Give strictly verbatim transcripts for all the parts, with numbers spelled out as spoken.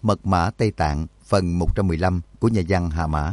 Mật mã Tây Tạng phần một trăm mười lăm của nhà văn Hà Mã.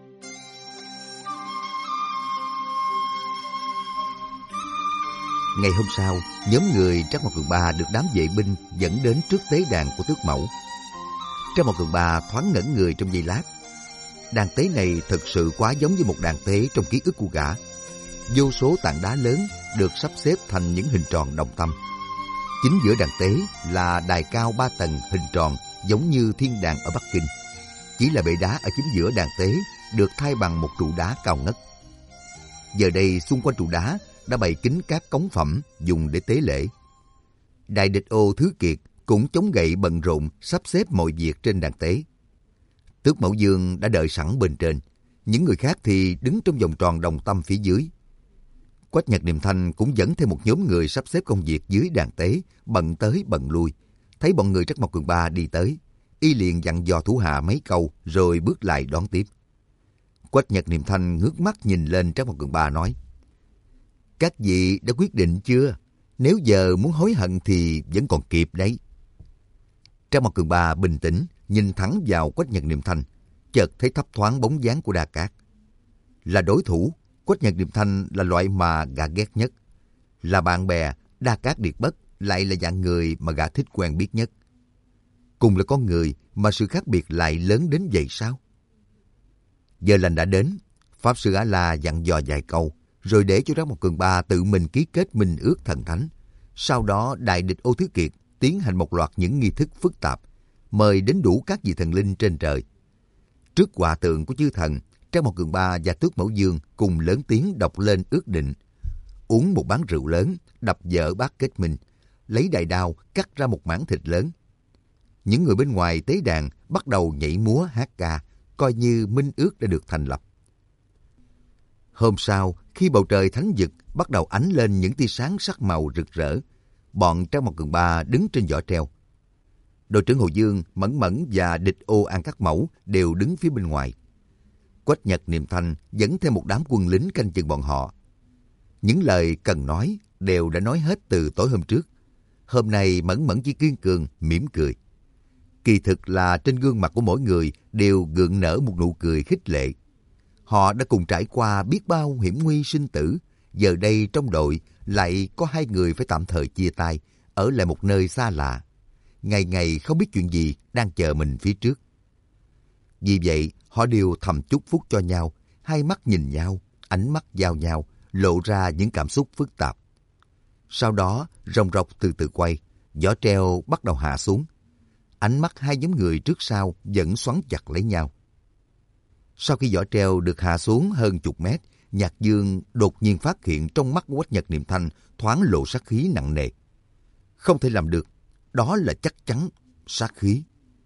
Ngày hôm sau, nhóm người Trác Mộc Cường Ba được đám vệ binh dẫn đến trước tế đàn của Tước Mẫu. Trác Mộc Cường Ba thoáng ngẩn người trong giây lát. Đàn tế này thực sự quá giống với một đàn tế trong ký ức của gã. Vô số tảng đá lớn được sắp xếp thành những hình tròn đồng tâm. Chính giữa đàn tế là đài cao ba tầng hình tròn giống như thiên đàng ở Bắc Kinh. Chỉ là bệ đá ở chính giữa đàn tế được thay bằng một trụ đá cao ngất. Giờ đây xung quanh trụ đá đã bày kín các cống phẩm dùng để tế lễ. Đại địch ô Thứ Kiệt cũng chống gậy bận rộn sắp xếp mọi việc trên đàn tế. Tước Mẫu Dương đã đợi sẵn bên trên, những người khác thì đứng trong vòng tròn đồng tâm phía dưới. Quách Nhật Niệm Thanh cũng dẫn thêm một nhóm người sắp xếp công việc dưới đàn tế, bận tới bận lui. Thấy bọn người Trác Mộc Cường Ba đi tới, y liền dặn dò thủ hạ mấy câu rồi bước lại đón tiếp. Quách Nhật Niệm Thanh ngước mắt nhìn lên Trác Mộc Cường Ba nói: "Các vị đã quyết định chưa? Nếu giờ muốn hối hận thì vẫn còn kịp đấy." Trác Mộc Cường Ba bình tĩnh nhìn thẳng vào Quách Nhật Niệm Thanh, chợt thấy thấp thoáng bóng dáng của Đa Cát. Là đối thủ, Quách Nhật Niệm Thanh là loại mà gã ghét nhất. Là bạn bè, Đa Cát Điệt Bất lại là dạng người mà gã thích quen biết nhất. Cùng là con người mà sự khác biệt lại lớn đến vậy sao? Giờ lành đã đến, Pháp Sư A-La dặn dò vài câu, rồi để cho Trác Mộc Cường Ba tự mình ký kết minh ước thần thánh. Sau đó đại địch Ô Thứ Kiệt tiến hành một loạt những nghi thức phức tạp, mời đến đủ các vị thần linh trên trời. Trước hòa tượng của chư thần, Trác Mộc Cường Ba và Tước Mẫu Dương cùng lớn tiếng đọc lên ước định. Uống một bát rượu lớn, đập vỡ bát kết minh, lấy đại đao cắt ra một mảng thịt lớn. Những người bên ngoài tế đàn bắt đầu nhảy múa hát ca, coi như minh ước đã được thành lập. Hôm sau, khi bầu trời thánh vực bắt đầu ánh lên những tia sáng sắc màu rực rỡ, bọn Trác Mộc Cường Ba đứng trên giỏ treo. Đội trưởng Hồ Dương, Mẫn Mẫn và địch ô An Các Mẫu đều đứng phía bên ngoài. Quách Nhật Niệm Thanh dẫn thêm một đám quân lính canh chừng bọn họ. Những lời cần nói đều đã nói hết từ tối hôm trước. Hôm nay Mẫn Mẫn chỉ kiên cường, mỉm cười. Kỳ thực là trên gương mặt của mỗi người đều gượng nở một nụ cười khích lệ. Họ đã cùng trải qua biết bao hiểm nguy sinh tử. Giờ đây trong đội lại có hai người phải tạm thời chia tay, ở lại một nơi xa lạ. Ngày ngày không biết chuyện gì đang chờ mình phía trước. Vì vậy, họ đều thầm chúc phúc cho nhau, hai mắt nhìn nhau, ánh mắt giao nhau, lộ ra những cảm xúc phức tạp. Sau đó, rồng rọc từ từ quay, giỏ treo bắt đầu hạ xuống. Ánh mắt hai nhóm người trước sau vẫn xoắn chặt lấy nhau. Sau khi giỏ treo được hạ xuống hơn chục mét, Nhạc Dương đột nhiên phát hiện trong mắt Quách Nhật Niệm Thanh thoáng lộ sát khí nặng nề. Không thể làm được, đó là chắc chắn sát khí.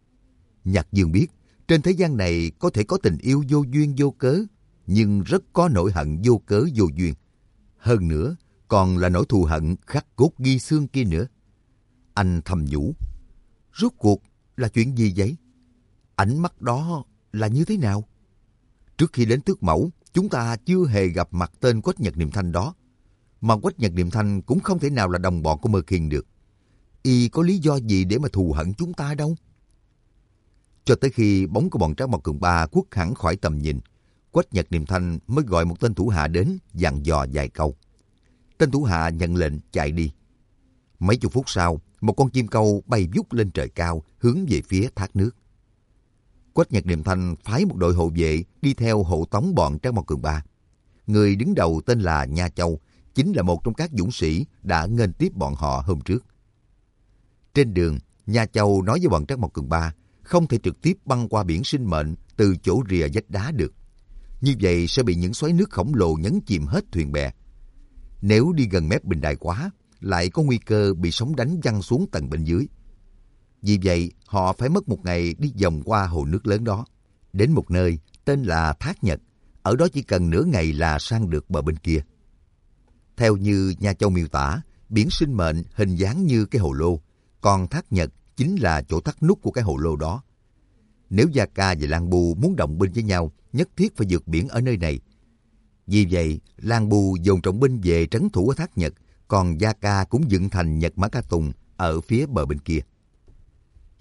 Nhạc Dương biết, trên thế gian này có thể có tình yêu vô duyên vô cớ, nhưng rất có nỗi hận vô cớ vô duyên. Hơn nữa, còn là nỗi thù hận khắc cốt ghi xương kia nữa. Anh thầm nhủ, rốt cuộc là chuyện gì vậy? Ánh mắt đó là như thế nào? Trước khi đến Tước Mẫu, chúng ta chưa hề gặp mặt tên Quách Nhật Niệm Thanh đó. Mà Quách Nhật Niệm Thanh cũng không thể nào là đồng bọn của Mơ Khiên được. Y có lý do gì để mà thù hận chúng ta đâu? Cho tới khi bóng của bọn Trác Mộc Cường Ba khuất hẳn khỏi tầm nhìn, Quách Nhật Niệm Thanh mới gọi một tên thủ hạ đến dặn dò vài câu. Tên thủ hạ nhận lệnh chạy đi. Mấy chục phút sau, một con chim câu bay vút lên trời cao hướng về phía thác nước. Quách Nhật Niệm Thanh phái một đội hộ vệ đi theo hộ tống bọn Trác Mộc Cường Ba. Người đứng đầu tên là Nha Châu, chính là một trong các dũng sĩ đã nghênh tiếp bọn họ hôm trước. Trên đường, Nha Châu nói với bọn Trác Mộc Cường Ba không thể trực tiếp băng qua biển sinh mệnh từ chỗ rìa vách đá được. Như vậy sẽ bị những xoáy nước khổng lồ nhấn chìm hết thuyền bè. Nếu đi gần mép bình đài quá, lại có nguy cơ bị sóng đánh văng xuống tầng bên dưới. Vì vậy, họ phải mất một ngày đi vòng qua hồ nước lớn đó. Đến một nơi tên là Thác Nhật, ở đó chỉ cần nửa ngày là sang được bờ bên kia. Theo như Nha Châu miêu tả, biển sinh mệnh hình dáng như cái hồ lô, còn Thác Nhật chính là chỗ thắt nút của cái hồ lô đó. Nếu Gia Ca và Lan Bu muốn động binh với nhau, nhất thiết phải vượt biển ở nơi này. Vì vậy, Lan Bu dồn trọng binh về trấn thủ ở Thác Nhật, còn Gia Ca cũng dựng thành Nhật Mã Ca Tùng ở phía bờ bên kia.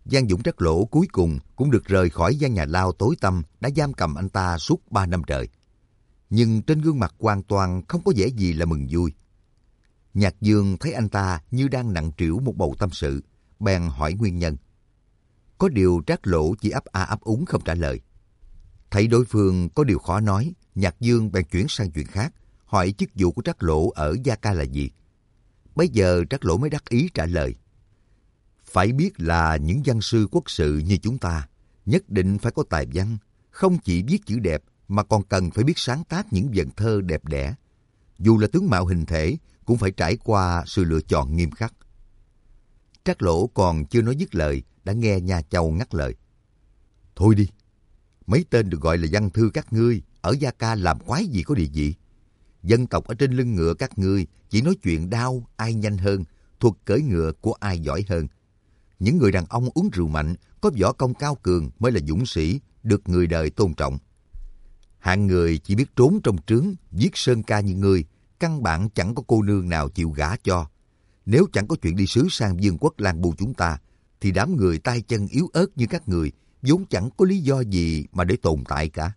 Giang Dũng Trắc Lỗ cuối cùng cũng được rời khỏi gian nhà lao tối tăm đã giam cầm anh ta suốt ba năm trời. Nhưng trên gương mặt hoàn toàn không có vẻ gì là mừng vui. Nhạc Dương thấy anh ta như đang nặng trĩu một bầu tâm sự, bèn hỏi nguyên nhân. Có điều Trác Lỗ chỉ ấp a ấp úng không trả lời. Thấy đối phương có điều khó nói, Nhạc Dương bèn chuyển sang chuyện khác, hỏi chức vụ của Trác Lỗ ở Gia Ca là gì. Bây giờ Trác Lỗ mới đắc ý trả lời. Phải biết là những văn sư quốc sự như chúng ta, nhất định phải có tài văn, không chỉ viết chữ đẹp mà còn cần phải biết sáng tác những vần thơ đẹp đẽ. Dù là tướng mạo hình thể, cũng phải trải qua sự lựa chọn nghiêm khắc. Trác Lỗ còn chưa nói dứt lời, đã nghe Nha Châu ngắt lời. Thôi đi, mấy tên được gọi là văn thư các ngươi, ở Gia Ca làm quái gì có địa vị. Dân tộc ở trên lưng ngựa các ngươi chỉ nói chuyện đao ai nhanh hơn, thuật cưỡi ngựa của ai giỏi hơn. Những người đàn ông uống rượu mạnh, có võ công cao cường mới là dũng sĩ, được người đời tôn trọng. Hạng người chỉ biết trốn trong trướng, viết sơn ca như ngươi, căn bản chẳng có cô nương nào chịu gả cho. Nếu chẳng có chuyện đi sứ sang vương quốc Lan Bu chúng ta, thì đám người tay chân yếu ớt như các người, vốn chẳng có lý do gì mà để tồn tại cả.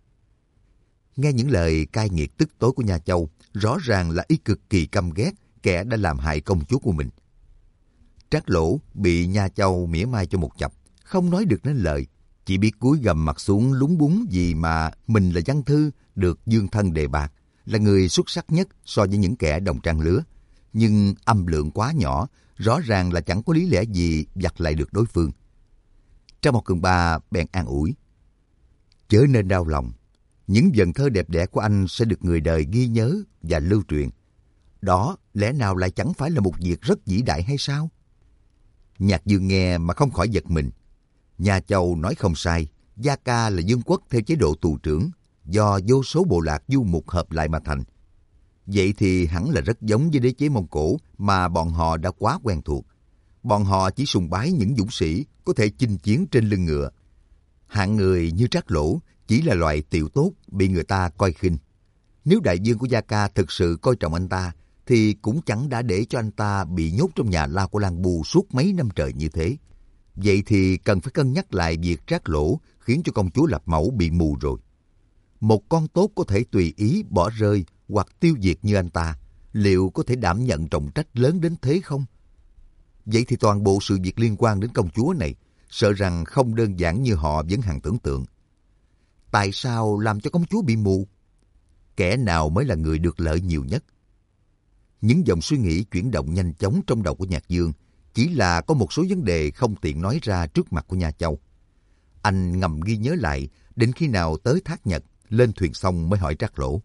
Nghe những lời cay nghiệt tức tối của Nha Châu, rõ ràng là ý cực kỳ căm ghét kẻ đã làm hại công chúa của mình. Trác Lỗ bị Nha Châu mỉa mai cho một chập, không nói được nên lời, chỉ biết cúi gằm mặt xuống lúng búng vì mà mình là văn thư được dương thân đề bạt, là người xuất sắc nhất so với những kẻ đồng trang lứa, nhưng âm lượng quá nhỏ, rõ ràng là chẳng có lý lẽ gì vặt lại được đối phương. Trang Một Cường Ba bèn an ủi. Chớ nên đau lòng, những vần thơ đẹp đẽ của anh sẽ được người đời ghi nhớ và lưu truyền. Đó lẽ nào lại chẳng phải là một việc rất vĩ đại hay sao? Nhạc Dương nghe mà không khỏi giật mình. Nha Châu nói không sai, Gia Ca là vương quốc theo chế độ tù trưởng, do vô số bộ lạc du mục hợp lại mà thành. Vậy thì hẳn là rất giống với đế chế Mông Cổ mà bọn họ đã quá quen thuộc. Bọn họ chỉ sùng bái những dũng sĩ có thể chinh chiến trên lưng ngựa. Hạng người như Trác Lỗ chỉ là loại tiểu tốt bị người ta coi khinh. Nếu đại vương của Gia Ca thực sự coi trọng anh ta, thì cũng chẳng đã để cho anh ta bị nhốt trong nhà lao của Lan Bu suốt mấy năm trời như thế. Vậy thì cần phải cân nhắc lại việc Trác Lỗ khiến cho công chúa Lập Mẫu bị mù rồi. Một con tốt có thể tùy ý bỏ rơi hoặc tiêu diệt như anh ta, liệu có thể đảm nhận trọng trách lớn đến thế không? Vậy thì toàn bộ sự việc liên quan đến công chúa này, sợ rằng không đơn giản như họ vẫn hằng tưởng tượng. Tại sao làm cho công chúa bị mù? Kẻ nào mới là người được lợi nhiều nhất? Những dòng suy nghĩ chuyển động nhanh chóng trong đầu của Nhạc Dương, chỉ là có một số vấn đề không tiện nói ra trước mặt của Nha Châu. Anh ngầm ghi nhớ lại, đến khi nào tới Thác Nhật, lên thuyền xong mới hỏi Trác Lỗ.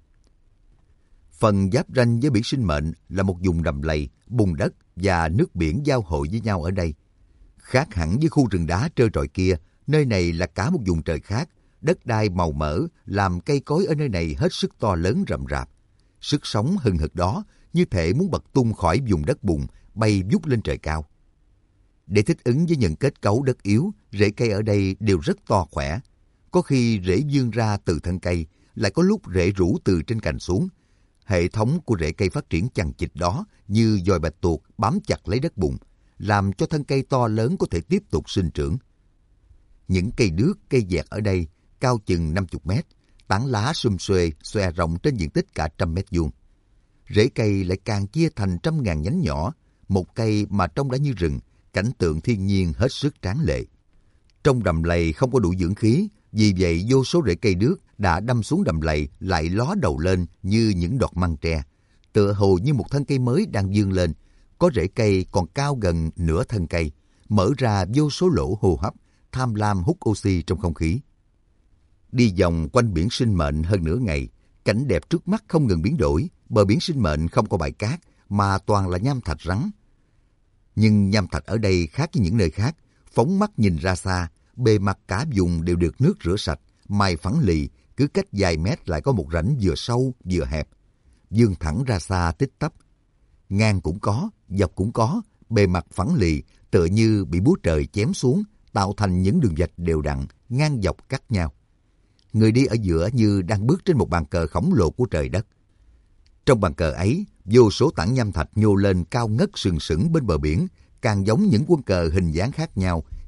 Phần giáp ranh với biển Sinh Mệnh là một vùng đầm lầy, bùn đất và nước biển giao hội với nhau ở đây. Khác hẳn với khu rừng đá trơ trọi kia, nơi này là cả một vùng trời khác, đất đai màu mỡ làm cây cối ở nơi này hết sức to lớn rậm rạp. Sức sống hừng hực đó như thể muốn bật tung khỏi vùng đất bùn, bay vút lên trời cao. Để thích ứng với những kết cấu đất yếu, rễ cây ở đây đều rất to khỏe. Có khi rễ vươn ra từ thân cây, lại có lúc rễ rũ từ trên cành xuống. Hệ thống của rễ cây phát triển chằng chịt đó như dòi bạch tuộc bám chặt lấy đất bùn, làm cho thân cây to lớn có thể tiếp tục sinh trưởng. Những cây đước, cây dẹt ở đây cao chừng năm mươi mét, tán lá sum xuê, xòe rộng trên diện tích cả trăm mét vuông. Rễ cây lại càng chia thành trăm ngàn nhánh nhỏ, một cây mà trông đã như rừng, cảnh tượng thiên nhiên hết sức tráng lệ. Trong đầm lầy không có đủ dưỡng khí, vì vậy vô số rễ cây đước đã đâm xuống đầm lầy lại ló đầu lên như những đọt măng tre, tựa hồ như một thân cây mới đang vươn lên. Có rễ cây còn cao gần nửa thân cây, mở ra vô số lỗ hô hấp, tham lam hút oxy trong không khí. Đi vòng quanh biển Sinh Mệnh hơn nửa ngày, cảnh đẹp trước mắt không ngừng biến đổi. Bờ biển Sinh Mệnh không có bãi cát mà toàn là nham thạch rắn. Nhưng nham thạch ở đây khác với những nơi khác, phóng mắt nhìn ra xa, bề mặt cả vùng đều được nước rửa sạch, mài phẳng lì, cứ cách vài mét lại có một rãnh vừa sâu vừa hẹp, vươn thẳng ra xa tích tắp. Ngang cũng có, dọc cũng có, bề mặt phẳng lì tựa như bị búa trời chém xuống, tạo thành những đường vạch đều đặn, ngang dọc cắt nhau. Người đi ở giữa như đang bước trên một bàn cờ khổng lồ của trời đất. Trong bàn cờ ấy, vô số tảng nham thạch nhô lên cao ngất sừng sững bên bờ biển, càng giống những quân cờ hình dáng khác nhau,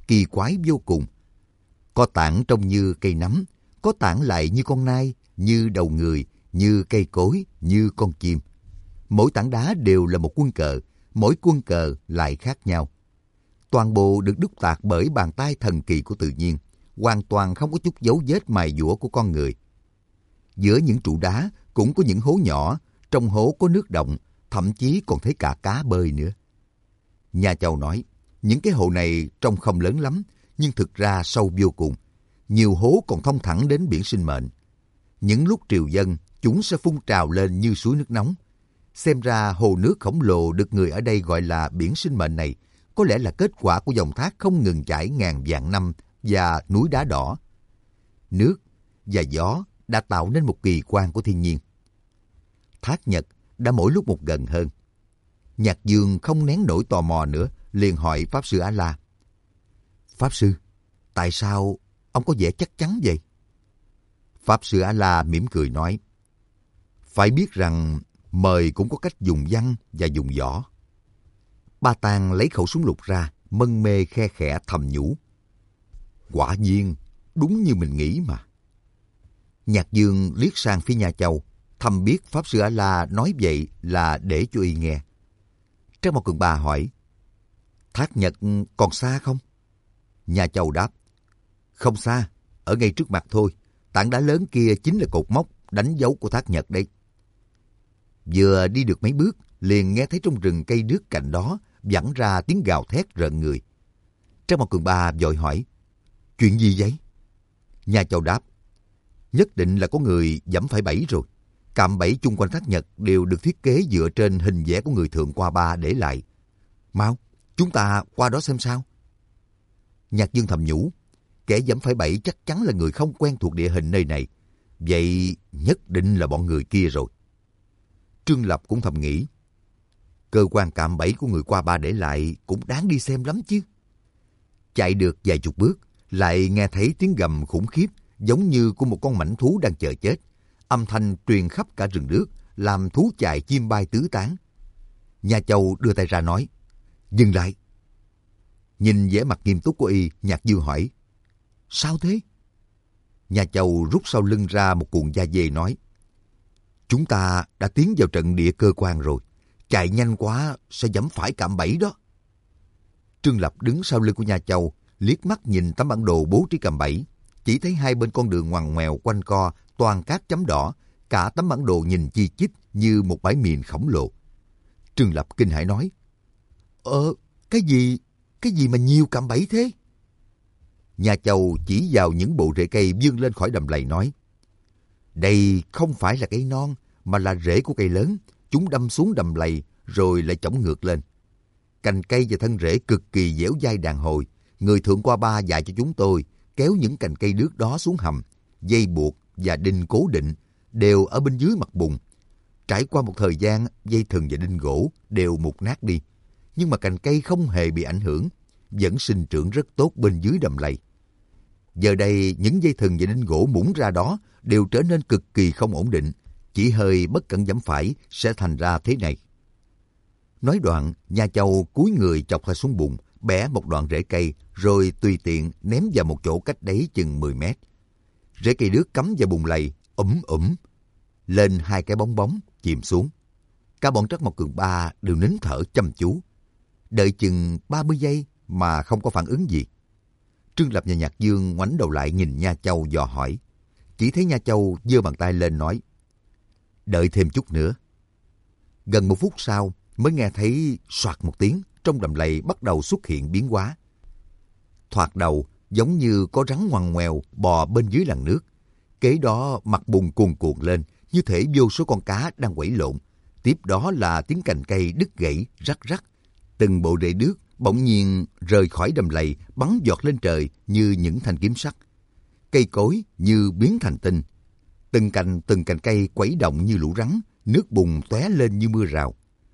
kỳ quái vô cùng. Có tảng trông như cây nấm, có tảng lại như con nai, như đầu người, như cây cối, như con chim. Mỗi tảng đá đều là một quân cờ, mỗi quân cờ lại khác nhau. Toàn bộ được đúc tạc bởi bàn tay thần kỳ của tự nhiên, hoàn toàn không có chút dấu vết mài dũa của con người. Giữa những trụ đá cũng có những hố nhỏ, trong hố có nước động, thậm chí còn thấy cả cá bơi nữa. Nhà Châu nói, những cái hồ này trông không lớn lắm, nhưng thực ra sâu vô cùng. Nhiều hố còn thông thẳng đến biển sinh mệnh. Những lúc triều dâng, chúng sẽ phun trào lên như suối nước nóng. Xem ra hồ nước khổng lồ được người ở đây gọi là biển sinh mệnh này, có lẽ là kết quả của dòng thác không ngừng chảy ngàn vạn năm và núi đá đỏ. Nước và gió đã tạo nên một kỳ quan của thiên nhiên. Thác Nhật đã mỗi lúc một gần hơn. Nhạc Dương không nén nổi tò mò nữa, liền hỏi Pháp Sư A-la. Pháp Sư, tại sao ông có vẻ chắc chắn vậy? Pháp Sư A-la mỉm cười nói, phải biết rằng mời cũng có cách dùng văn và dùng võ. Ba Tàng lấy khẩu súng lục ra, mân mê khe khẽ thầm nhủ. Quả nhiên, đúng như mình nghĩ mà. Nhạc Dương liếc sang phía Nha Châu, thầm biết Pháp Sư A-la nói vậy là để cho y nghe. Trang Mộc Cường Ba hỏi, Thác Nhật còn xa không? Nha Châu đáp, không xa, ở ngay trước mặt thôi. Tảng đá lớn kia chính là cột mốc đánh dấu của Thác Nhật đấy. Vừa đi được mấy bước, liền nghe thấy trong rừng cây đước cạnh đó vẳng ra tiếng gào thét rợn người. Trang Mộc Cường Ba vội hỏi, chuyện gì vậy? Nha Châu đáp, nhất định là có người giẫm phải bẫy rồi. Cạm bẫy chung quanh Thác Nhật đều được thiết kế dựa trên hình vẽ của người thượng qua ba để lại. Mau, chúng ta qua đó xem sao. Nhạc Dương thầm nhủ, kẻ giẫm phải bẫy chắc chắn là người không quen thuộc địa hình nơi này. Vậy nhất định là bọn người kia rồi. Trương Lập cũng thầm nghĩ, cơ quan cạm bẫy của người qua ba để lại cũng đáng đi xem lắm chứ. Chạy được vài chục bước, lại nghe thấy tiếng gầm khủng khiếp giống như của một con mãnh thú đang chờ chết. Âm thanh truyền khắp cả rừng đước, làm thú chạy chim bay tứ tán. Nha Châu đưa tay ra nói, dừng lại. Nhìn vẻ mặt nghiêm túc của y, Nhạc Dương hỏi, sao thế? Nha Châu rút sau lưng ra một cuộn da dê nói, chúng ta đã tiến vào trận địa cơ quan rồi, chạy nhanh quá sẽ giẫm phải cạm bẫy đó. Trương Lập đứng sau lưng của Nha Châu, liếc mắt nhìn tấm bản đồ bố trí cạm bẫy, chỉ thấy hai bên con đường ngoằn ngoèo quanh co toàn cát chấm đỏ, cả tấm bản đồ nhìn chi chít như một bãi mìn khổng lồ. Trương Lập kinh hãi nói, Ờ, cái gì, cái gì mà nhiều cạm bẫy thế? Nha Châu chỉ vào những bộ rễ cây vươn lên khỏi đầm lầy nói, đây không phải là cây non, mà là rễ của cây lớn. Chúng đâm xuống đầm lầy rồi lại chổng ngược lên. Cành cây và thân rễ cực kỳ dẻo dai đàn hồi. Người thượng qua ba dạy cho chúng tôi kéo những cành cây đước đó xuống hầm, dây buộc và đinh cố định đều ở bên dưới mặt bùn. Trải qua một thời gian, dây thừng và đinh gỗ đều mục nát đi, nhưng mà cành cây không hề bị ảnh hưởng, vẫn sinh trưởng rất tốt bên dưới đầm lầy. Giờ đây, những dây thừng và đinh gỗ mũng ra đó đều trở nên cực kỳ không ổn định, chỉ hơi bất cẩn giẫm phải sẽ thành ra thế này. Nói đoạn, Nha Châu cúi người chọc ra xuống bùn, bẻ một đoạn rễ cây, rồi tùy tiện ném vào một chỗ cách đấy chừng mười mét. Rễ cây đước cắm vào bùn lầy, ủm ủm, lên hai cái bóng bóng, chìm xuống. Cả bọn Trắc Mộc Cường Ba đều nín thở chăm chú. Đợi chừng ba mươi giây mà không có phản ứng gì. Trương Lập và Nhạc Dương ngoảnh đầu lại nhìn Nha Châu dò hỏi. Chỉ thấy Nha Châu giơ bàn tay lên nói, đợi thêm chút nữa. Gần một phút sau mới nghe thấy soạt một tiếng, trong đầm lầy bắt đầu xuất hiện biến hóa. Thoạt đầu giống như có rắn ngoằn ngoèo bò bên dưới làn nước. Kế đó mặt bùn cuồn cuộn lên, như thể vô số con cá đang quẩy lộn. Tiếp đó là tiếng cành cây đứt gãy rắc rắc. Từng bộ rễ đước bỗng nhiên rời khỏi đầm lầy, bắn giọt lên trời như những thanh kiếm sắt. Cây cối như biến thành tinh. Từng cành từng cành cây quẩy động như lũ rắn, nước bùn tóe lên như mưa rào.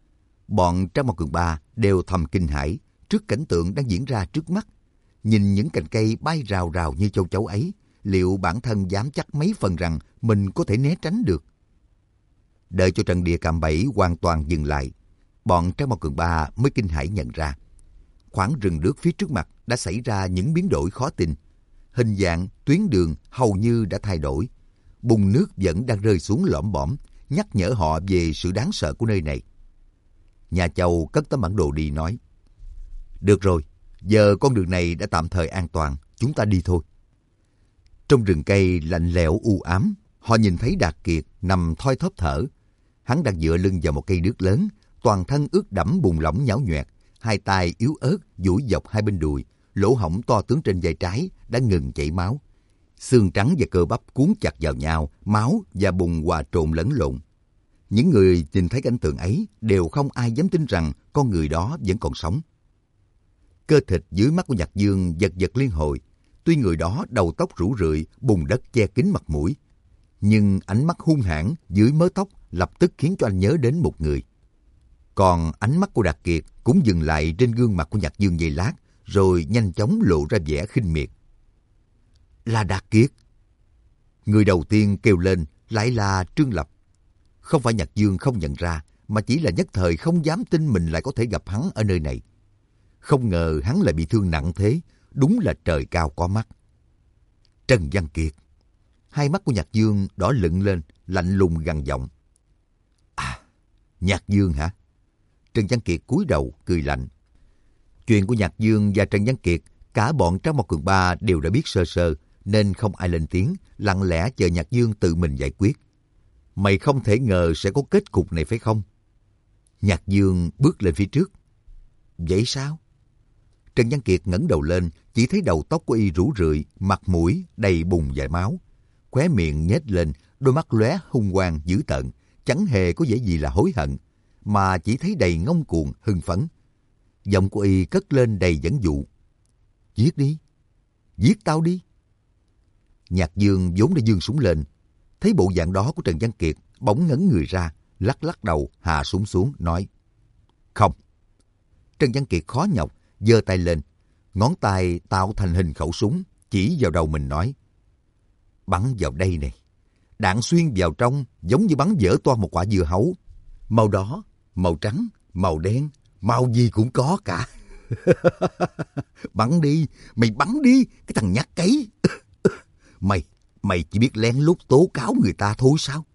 Bọn Trác Mộc Cường Ba đều thầm kinh hãi trước cảnh tượng đang diễn ra trước mắt. Nhìn những cành cây bay rào rào như châu chấu ấy, liệu bản thân dám chắc mấy phần rằng mình có thể né tránh được? Đợi cho trận địa cạm bẫy hoàn toàn dừng lại, bọn Trác Mộc Cường Ba mới kinh hãi nhận ra, khoảng rừng nước phía trước mặt đã xảy ra những biến đổi khó tin. Hình dạng, tuyến đường hầu như đã thay đổi. Bùn nước vẫn đang rơi xuống lõm bõm, nhắc nhở họ về sự đáng sợ của nơi này. Nhà Châu cất tấm bản đồ đi nói: Được rồi, giờ con đường này đã tạm thời an toàn, chúng ta đi thôi. Trong rừng cây lạnh lẽo u ám, họ nhìn thấy Đạt Kiệt nằm thoi thóp thở. Hắn đang dựa lưng vào một cây đước lớn, toàn thân ướt đẫm bùn lỏng nhão nhoẹt, hai tay yếu ớt duỗi dọc hai bên đùi, lỗ hổng to tướng trên vai trái đã ngừng chảy máu. Xương trắng và cơ bắp cuốn chặt vào nhau, máu và bùn hòa trộn lẫn lộn. Những người nhìn thấy cảnh tượng ấy đều không ai dám tin rằng con người đó vẫn còn sống. Cơ thịt dưới mắt của Nhạc Dương giật giật liên hồi. Tuy người đó đầu tóc rủ rượi, bùn đất che kín mặt mũi, nhưng ánh mắt hung hãn dưới mớ tóc lập tức khiến cho anh nhớ đến một người. Còn ánh mắt của Đạt Kiệt cũng dừng lại trên gương mặt của Nhạc Dương giây lát, rồi nhanh chóng lộ ra vẻ khinh miệt. Là Đạt Kiệt. Người đầu tiên kêu lên lại là Trương Lập. Không phải Nhạc Dương không nhận ra, mà chỉ là nhất thời không dám tin mình lại có thể gặp hắn ở nơi này. Không ngờ hắn lại bị thương nặng thế, đúng là trời cao có mắt. Trần Văn Kiệt. Hai mắt của Nhạc Dương đỏ lựng lên, lạnh lùng gằn giọng. À, Nhạc Dương hả? Trần Văn Kiệt cúi đầu cười lạnh. Chuyện của Nhạc Dương và Trần Văn Kiệt, cả bọn Trác Mộc Cường Ba đều đã biết sơ sơ, nên không ai lên tiếng, lặng lẽ chờ Nhạc Dương tự mình giải quyết. Mày không thể ngờ sẽ có kết cục này phải không? Nhạc Dương bước lên phía trước. Vậy sao? Trần Văn Kiệt ngẩng đầu lên, chỉ thấy đầu tóc của y rủ rượi, mặt mũi đầy bùn và máu. Khóe miệng nhếch lên, đôi mắt lóe hung quang dữ tợn, chẳng hề có vẻ gì là hối hận, mà chỉ thấy đầy ngông cuồng hưng phấn. Giọng của y cất lên đầy dẫn dụ. Giết đi, giết tao đi. Nhạc Dương vốn đã giương súng lên, thấy bộ dạng đó của Trần Văn Kiệt, bỗng ngẩn người ra, lắc lắc đầu hạ súng xuống, nói: Không. Trần Văn Kiệt khó nhọc giơ tay lên, ngón tay tạo thành hình khẩu súng, chỉ vào đầu mình nói: Bắn vào đây này. Đạn xuyên vào trong giống như bắn vỡ toang một quả dưa hấu. Màu đỏ, màu trắng, màu đen, màu gì cũng có cả. Bắn đi, mày bắn đi, cái thằng nhát cấy. Mày, mày chỉ biết lén lút tố cáo người ta thôi sao?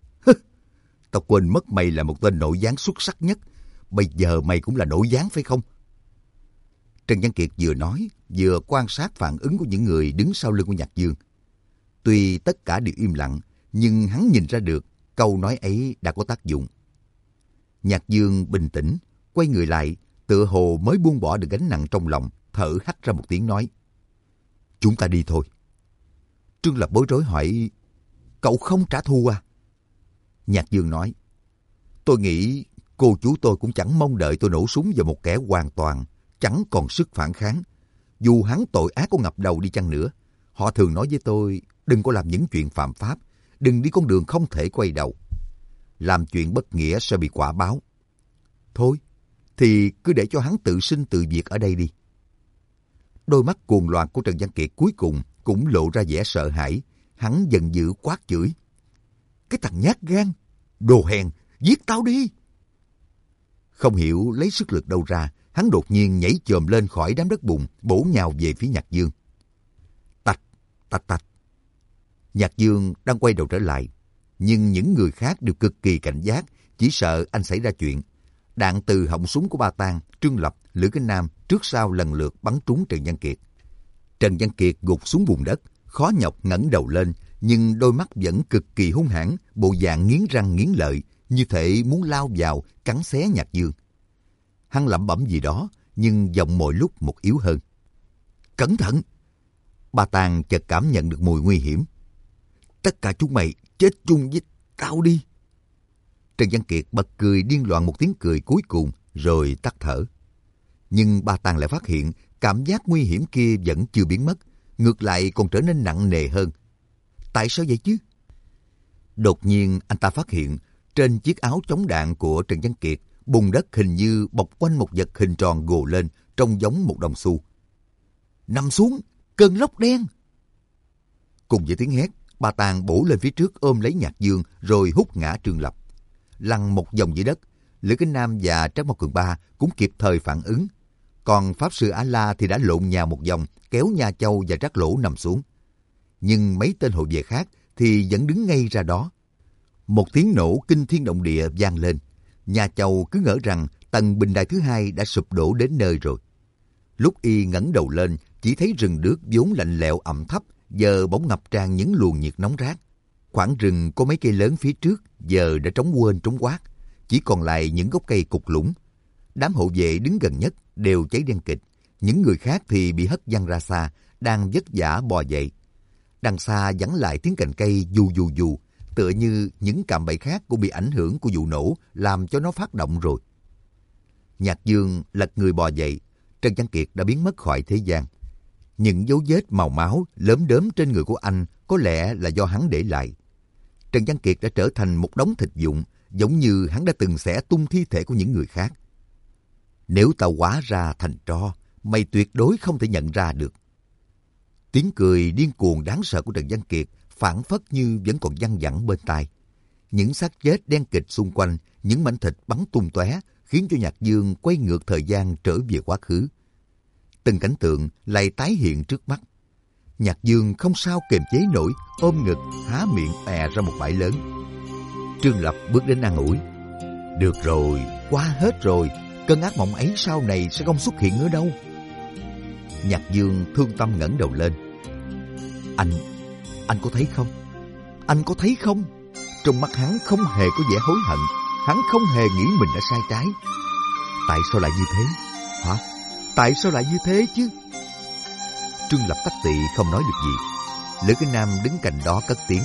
Tao quên mất mày là một tên nội gián xuất sắc nhất. Bây giờ mày cũng là nội gián phải không? Trần Văn Kiệt vừa nói, vừa quan sát phản ứng của những người đứng sau lưng của Nhạc Dương. Tuy tất cả đều im lặng, nhưng hắn nhìn ra được câu nói ấy đã có tác dụng. Nhạc Dương bình tĩnh, quay người lại, tựa hồ mới buông bỏ được gánh nặng trong lòng, thở hắt ra một tiếng nói: Chúng ta đi thôi. Trương Lập bối rối hỏi: Cậu không trả thù à? Nhạc Dương nói: Tôi nghĩ cô chú tôi cũng chẳng mong đợi tôi nổ súng vào một kẻ hoàn toàn chẳng còn sức phản kháng. Dù hắn tội ác có ngập đầu đi chăng nữa, họ thường nói với tôi đừng có làm những chuyện phạm pháp, đừng đi con đường không thể quay đầu. Làm chuyện bất nghĩa sẽ bị quả báo. Thôi, thì cứ để cho hắn tự sinh tự diệt ở đây đi. Đôi mắt cuồng loạn của Trần Văn Kiệt cuối cùng cũng lộ ra vẻ sợ hãi. Hắn giận dữ quát chửi: Cái thằng nhát gan, đồ hèn, giết tao đi! Không hiểu lấy sức lực đâu ra, hắn đột nhiên nhảy chồm lên khỏi đám đất bùn, bổ nhào về phía Nhạc Dương. Tạch, tạch tạch. Nhạc Dương đang quay đầu trở lại, nhưng những người khác đều cực kỳ cảnh giác, chỉ sợ anh xảy ra chuyện. Đạn từ họng súng của Ba Tang, Trương Lập, Lữ Kinh Nam trước sau lần lượt bắn trúng Trần Văn Kiệt. Trần Văn Kiệt gục xuống bùn đất, khó nhọc ngẩng đầu lên, nhưng đôi mắt vẫn cực kỳ hung hãn, bộ dạng nghiến răng nghiến lợi, như thể muốn lao vào cắn xé Nhạc Dương. Hắn lẩm bẩm gì đó, nhưng giọng mỗi lúc một yếu hơn. Cẩn thận! Ba Tang chợt cảm nhận được mùi nguy hiểm. Tất cả chúng mày chết chung với tao đi! Trần Văn Kiệt bật cười điên loạn một tiếng cười cuối cùng, rồi tắt thở. Nhưng Ba Tang lại phát hiện cảm giác nguy hiểm kia vẫn chưa biến mất, ngược lại còn trở nên nặng nề hơn. Tại sao vậy chứ? Đột nhiên anh ta phát hiện trên chiếc áo chống đạn của Trần Văn Kiệt, bùn đất hình như bọc quanh một vật hình tròn gồ lên, trông giống một đồng xu. Nằm xuống, cơn lốc đen! Cùng với tiếng hét, Ba Tang bổ lên phía trước ôm lấy Nhạc Dương rồi hút ngã Trương Lập. Lăn một vòng dưới đất, Lữ Kinh Nam và Trác Mộc Cường Ba cũng kịp thời phản ứng. Còn Pháp Sư A-la thì đã lộn nhào một vòng, kéo Nha Châu và Trác Lỗ nằm xuống. Nhưng mấy tên hộ vệ khác thì vẫn đứng ngay ra đó. Một tiếng nổ kinh thiên động địa vang lên. Nha Châu cứ ngỡ rằng tầng bình đài thứ hai đã sụp đổ đến nơi rồi. Lúc y ngẩng đầu lên, chỉ thấy rừng đước vốn lạnh lẽo ẩm thấp, giờ bỗng ngập tràn những luồng nhiệt nóng rát. Khoảng rừng có mấy cây lớn phía trước giờ đã trống quên trống quát, chỉ còn lại những gốc cây cụt lũng. Đám hộ vệ đứng gần nhất đều cháy đen kịt, những người khác thì bị hất văng ra xa, đang vất vả bò dậy. Đằng xa vẳng lại tiếng cành cây dù dù dù, tựa như những cạm bẫy khác cũng bị ảnh hưởng của vụ nổ làm cho nó phát động rồi. Nhạc Dương lật người bò dậy, Trần Văn Kiệt đã biến mất khỏi thế gian. Những dấu vết màu máu lớm đớm trên người của anh có lẽ là do hắn để lại. Trần Văn Kiệt đã trở thành một đống thịt vụn, giống như hắn đã từng xẻ tung thi thể của những người khác. Nếu tao hóa ra thành tro, mày tuyệt đối không thể nhận ra được. Tiếng cười điên cuồng đáng sợ của Trần Văn Kiệt phảng phất như vẫn còn văng vẳng bên tai. Những xác chết đen kịt xung quanh, những mảnh thịt bắn tung tóe, khiến cho Nhạc Dương quay ngược thời gian trở về quá khứ. Từng cảnh tượng lại tái hiện trước mắt. Nhạc Dương không sao kiềm chế nổi, ôm ngực, há miệng è ra một bãi lớn. Trương Lập bước đến an ủi. Được rồi, qua hết rồi, cơn ác mộng ấy sau này sẽ không xuất hiện nữa đâu. Nhạc Dương thương tâm ngẩng đầu lên. Anh, anh có thấy không? Anh có thấy không? Trong mắt hắn không hề có vẻ hối hận, hắn không hề nghĩ mình đã sai trái. Tại sao lại như thế? Hả? Tại sao lại như thế chứ? Trương Lập tắc tị không nói được gì. Lữ Cái Nam đứng cạnh đó cất tiếng.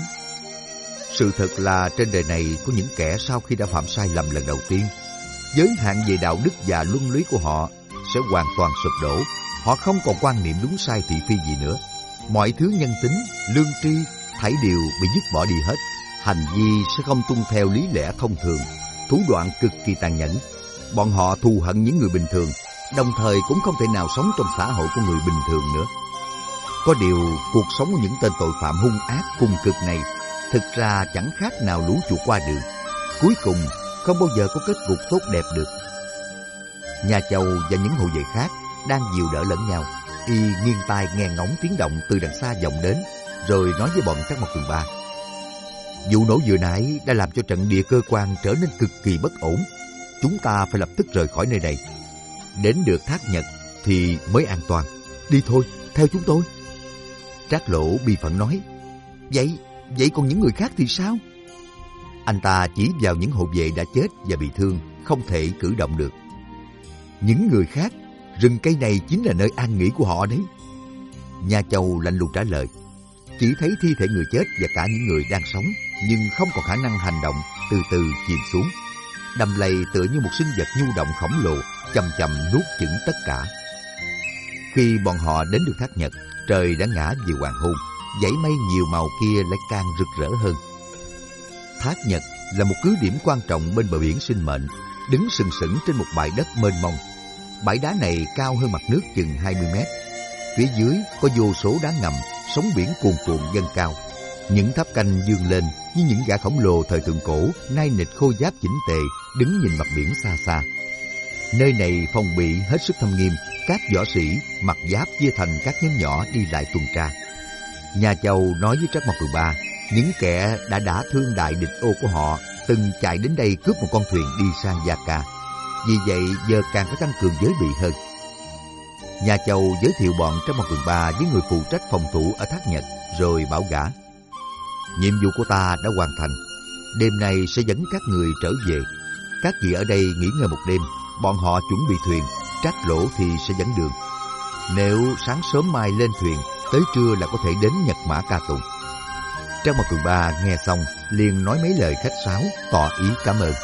Sự thật là trên đời này có những kẻ sau khi đã phạm sai lầm lần đầu tiên, giới hạn về đạo đức và luân lý của họ sẽ hoàn toàn sụp đổ. Họ không còn quan niệm đúng sai thị phi gì nữa. Mọi thứ nhân tính, lương tri, thảy đều bị dứt bỏ đi hết. Hành vi sẽ không tuân theo lý lẽ thông thường, thủ đoạn cực kỳ tàn nhẫn. Bọn họ thù hận những người bình thường, đồng thời cũng không thể nào sống trong xã hội của người bình thường nữa. Có điều, cuộc sống của những tên tội phạm hung ác cùng cực này thực ra chẳng khác nào lũ chuột qua đường. Cuối cùng, không bao giờ có kết cục tốt đẹp được. Nha Châu và những hộ vệ khác đang dìu đỡ lẫn nhau. Y nghiêng tai nghe ngóng tiếng động từ đằng xa vọng đến, rồi nói với bọn Trắc Mộc Cường Ba. Vụ nổ vừa nãy đã làm cho trận địa cơ quan trở nên cực kỳ bất ổn. Chúng ta phải lập tức rời khỏi nơi này. Đến được Thác Nhật thì mới an toàn. Đi thôi, theo chúng tôi. Trác Lỗ bi phẫn nói. Vậy, vậy còn những người khác thì sao? Anh ta chỉ vào những hộ vệ đã chết và bị thương, không thể cử động được. Những người khác, rừng cây này chính là nơi an nghỉ của họ đấy. Nha Châu lạnh lùng trả lời. Chỉ thấy thi thể người chết và cả những người đang sống, nhưng không có khả năng hành động, từ từ chìm xuống. Đầm lầy tựa như một sinh vật nhu động khổng lồ, chậm chậm nuốt chửng tất cả. Khi bọn họ đến được Thác Nhật, trời đã ngã về hoàng hôn, dãy mây nhiều màu kia lại càng rực rỡ hơn. Thác Nhật là một cứ điểm quan trọng bên bờ biển sinh mệnh, đứng sừng sững trên một bãi đất mênh mông. Bãi đá này cao hơn mặt nước chừng hai mươi mét. Phía dưới có vô số đá ngầm, sóng biển cuồn cuộn dâng cao. Những tháp canh vươn lên như những gã khổng lồ thời thượng cổ, nai nịch khôi giáp chỉnh tề, đứng nhìn mặt biển xa xa. Nơi này phòng bị hết sức thâm nghiêm, các võ sĩ mặc giáp chia thành các nhóm nhỏ đi lại tuần tra. Nha Châu nói với Trác Mộc Cường Ba, những kẻ đã đả thương đại địch ô của họ từng chạy đến đây cướp một con thuyền đi sang Gia Ca. Vì vậy giờ càng phải tăng cường giới bị hơn. Nha Châu giới thiệu bọn Trác Mộc Cường Ba với người phụ trách phòng thủ ở Thác Nhật, rồi bảo gã. Nhiệm vụ của ta đã hoàn thành. Đêm nay sẽ dẫn các người trở về. Các vị ở đây nghỉ ngơi một đêm. Bọn họ chuẩn bị thuyền, Trác Lỗ thì sẽ dẫn đường. Nếu sáng sớm mai lên thuyền, tới trưa là có thể đến Nhật Mã ca tụng. Trác Mộc Cường Ba nghe xong liền nói mấy lời khách sáo, tỏ ý cảm ơn.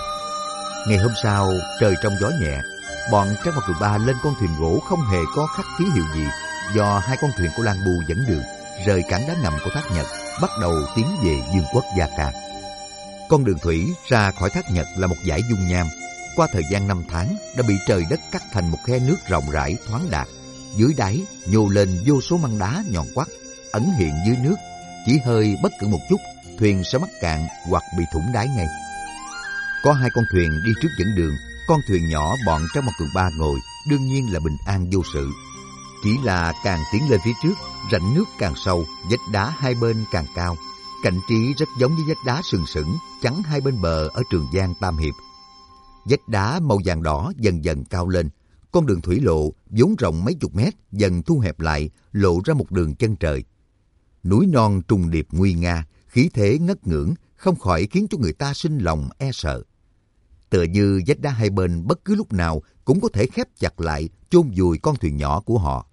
Ngày hôm sau, trời trong gió nhẹ, bọn Trác Mộc Cường Ba lên con thuyền gỗ không hề có khắc ký hiệu gì, do hai con thuyền của Lan Bu dẫn đường, rời cảng đá ngầm của Thác Nhật, bắt đầu tiến về vương quốc Gia Ca. Con đường thủy ra khỏi Thác Nhật là một dải dung nham, qua thời gian năm tháng đã bị trời đất cắt thành một khe nước rộng rãi thoáng đạt. Dưới đáy nhô lên vô số măng đá nhọn quắt, ẩn hiện dưới nước. Chỉ hơi bất cẩn một chút, thuyền sẽ mắc cạn hoặc bị thủng đáy ngay. Có hai con thuyền đi trước dẫn đường, con thuyền nhỏ bọn Trác Mộc Cường Ba ngồi, đương nhiên là bình an vô sự. Chỉ là càng tiến lên phía trước, rãnh nước càng sâu, vách đá hai bên càng cao. Cảnh trí rất giống với vách đá sừng sững chắn hai bên bờ ở Trường Giang Tam Hiệp. Vách đá màu vàng đỏ dần dần cao lên. Con đường thủy lộ vốn rộng mấy chục mét dần thu hẹp lại, lộ ra một đường chân trời. Núi non trùng điệp nguy nga, khí thế ngất ngưỡng, không khỏi khiến cho người ta sinh lòng e sợ. Tựa như vách đá hai bên bất cứ lúc nào cũng có thể khép chặt lại, chôn vùi con thuyền nhỏ của họ.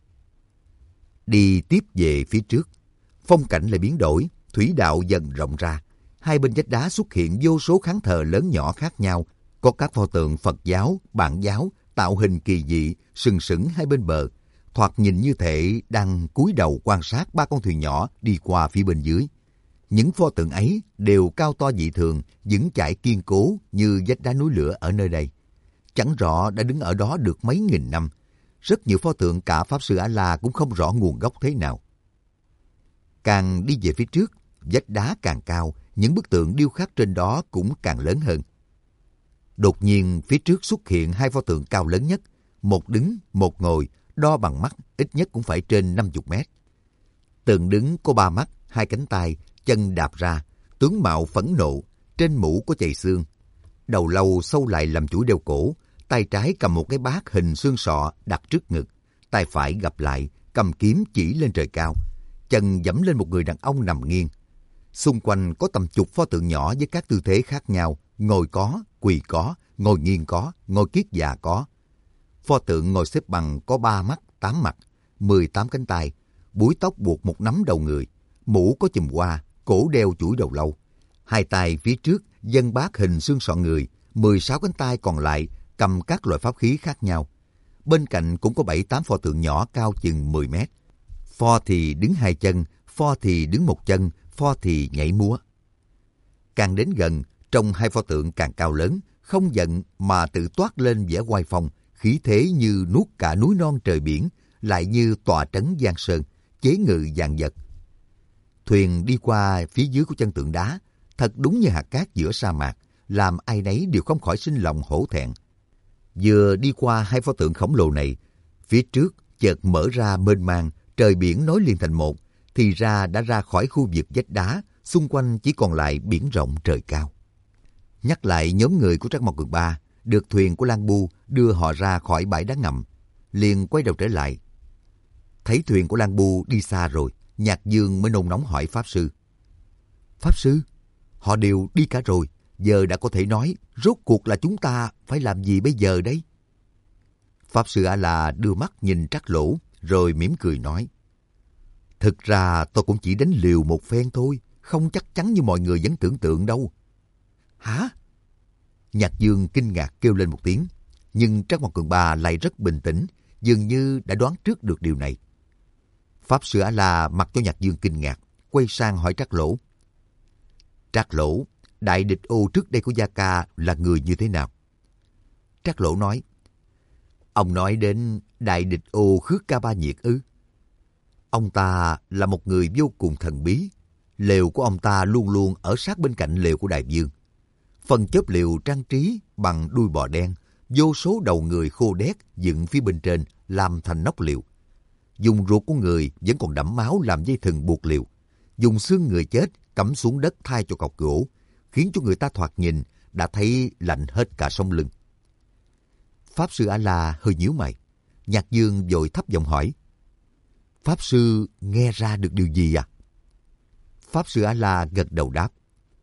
Đi tiếp về phía trước, phong cảnh lại biến đổi, thủy đạo dần rộng ra. Hai bên vách đá xuất hiện vô số khán thờ lớn nhỏ khác nhau, có các pho tượng Phật giáo, Bản giáo, tạo hình kỳ dị, sừng sững hai bên bờ. Thoạt nhìn như thể đang cúi đầu quan sát ba con thuyền nhỏ đi qua phía bên dưới. Những pho tượng ấy đều cao to dị thường, vững chãi kiên cố như vách đá núi lửa ở nơi đây. Chẳng rõ đã đứng ở đó được mấy nghìn năm. Rất nhiều pho tượng cả Pháp Sư A-la cũng không rõ nguồn gốc thế nào. Càng đi về phía trước, vách đá càng cao, những bức tượng điêu khắc trên đó cũng càng lớn hơn. Đột nhiên phía trước xuất hiện hai pho tượng cao lớn nhất, một đứng, một ngồi, đo bằng mắt ít nhất cũng phải trên năm mươi mét. Tượng đứng có ba mắt, hai cánh tay, chân đạp ra, tướng mạo phẫn nộ, trên mũ có chày xương. Đầu lâu sâu lại làm chuỗi đeo cổ, tay trái cầm một cái bát hình xương sọ đặt trước ngực, tay phải gập lại, cầm kiếm chỉ lên trời cao, chân giẫm lên một người đàn ông nằm nghiêng. Xung quanh có tầm chục pho tượng nhỏ với các tư thế khác nhau, ngồi có, quỳ có, ngồi nghiêng có, ngồi kiết già có. Pho tượng ngồi xếp bằng có ba mắt, tám mặt, mười tám cánh tay, búi tóc buộc một nắm đầu người, mũ có chùm hoa, cổ đeo chuỗi đầu lâu. Hai tay phía trước dâng bát hình xương sọ người, mười sáu cánh tay còn lại cầm các loại pháp khí khác nhau. Bên cạnh cũng có bảy tám pho tượng nhỏ cao chừng mười mét. Pho thì đứng hai chân, pho thì đứng một chân, pho thì nhảy múa. Càng đến gần, trông hai pho tượng càng cao lớn, không giận mà tự toát lên vẻ oai phong, khí thế như nuốt cả núi non trời biển, lại như tọa trấn giang sơn, chế ngự vạn vật. Thuyền đi qua phía dưới của chân tượng đá, thật đúng như hạt cát giữa sa mạc, làm ai nấy đều không khỏi sinh lòng hổ thẹn. Vừa đi qua hai pho tượng khổng lồ này, phía trước chợt mở ra mênh mang, trời biển nối liền thành một, thì ra đã ra khỏi khu vực vách đá, xung quanh chỉ còn lại biển rộng trời cao. Nhắc lại nhóm người của Trắc Mộc Cường Ba, được thuyền của Lang Bu đưa họ ra khỏi bãi đá ngầm, liền quay đầu trở lại. Thấy thuyền của Lang Bu đi xa rồi, Nhạc Dương mới nôn nóng hỏi Pháp Sư. Pháp Sư, họ đều đi cả rồi, giờ đã có thể nói, rốt cuộc là chúng ta phải làm gì bây giờ đấy? Pháp Sư A-la đưa mắt nhìn Trắc Lỗ, rồi mỉm cười nói. Thực ra tôi cũng chỉ đánh liều một phen thôi, không chắc chắn như mọi người vẫn tưởng tượng đâu. Hả? Nhạc Dương kinh ngạc kêu lên một tiếng, nhưng Trắc Mộc Cường Ba lại rất bình tĩnh, dường như đã đoán trước được điều này. Pháp Sư A-la mặc cho Nhạc Dương kinh ngạc, quay sang hỏi Trắc Lỗ. Trắc Lỗ, đại địch ô trước đây của Gia Ca là người như thế nào? Trắc Lỗ nói. Ông nói đến đại địch ô Khước Ca Ba Nhiệt ư? Ông ta là một người vô cùng thần bí. Lều của ông ta luôn luôn ở sát bên cạnh lều của Đại Vương. Phần chóp lều trang trí bằng đuôi bò đen, vô số đầu người khô đét dựng phía bên trên làm thành nóc lều. Dùng ruột của người vẫn còn đẫm máu làm dây thừng buộc lều. Dùng xương người chết cắm xuống đất thay cho cọc gỗ, khiến cho người ta thoạt nhìn đã thấy lạnh hết cả sống lưng. Pháp Sư A-la hơi nhíu mày. Nhạc Dương vội thấp giọng hỏi. Pháp Sư nghe ra được điều gì à? Pháp Sư A-la gật đầu đáp.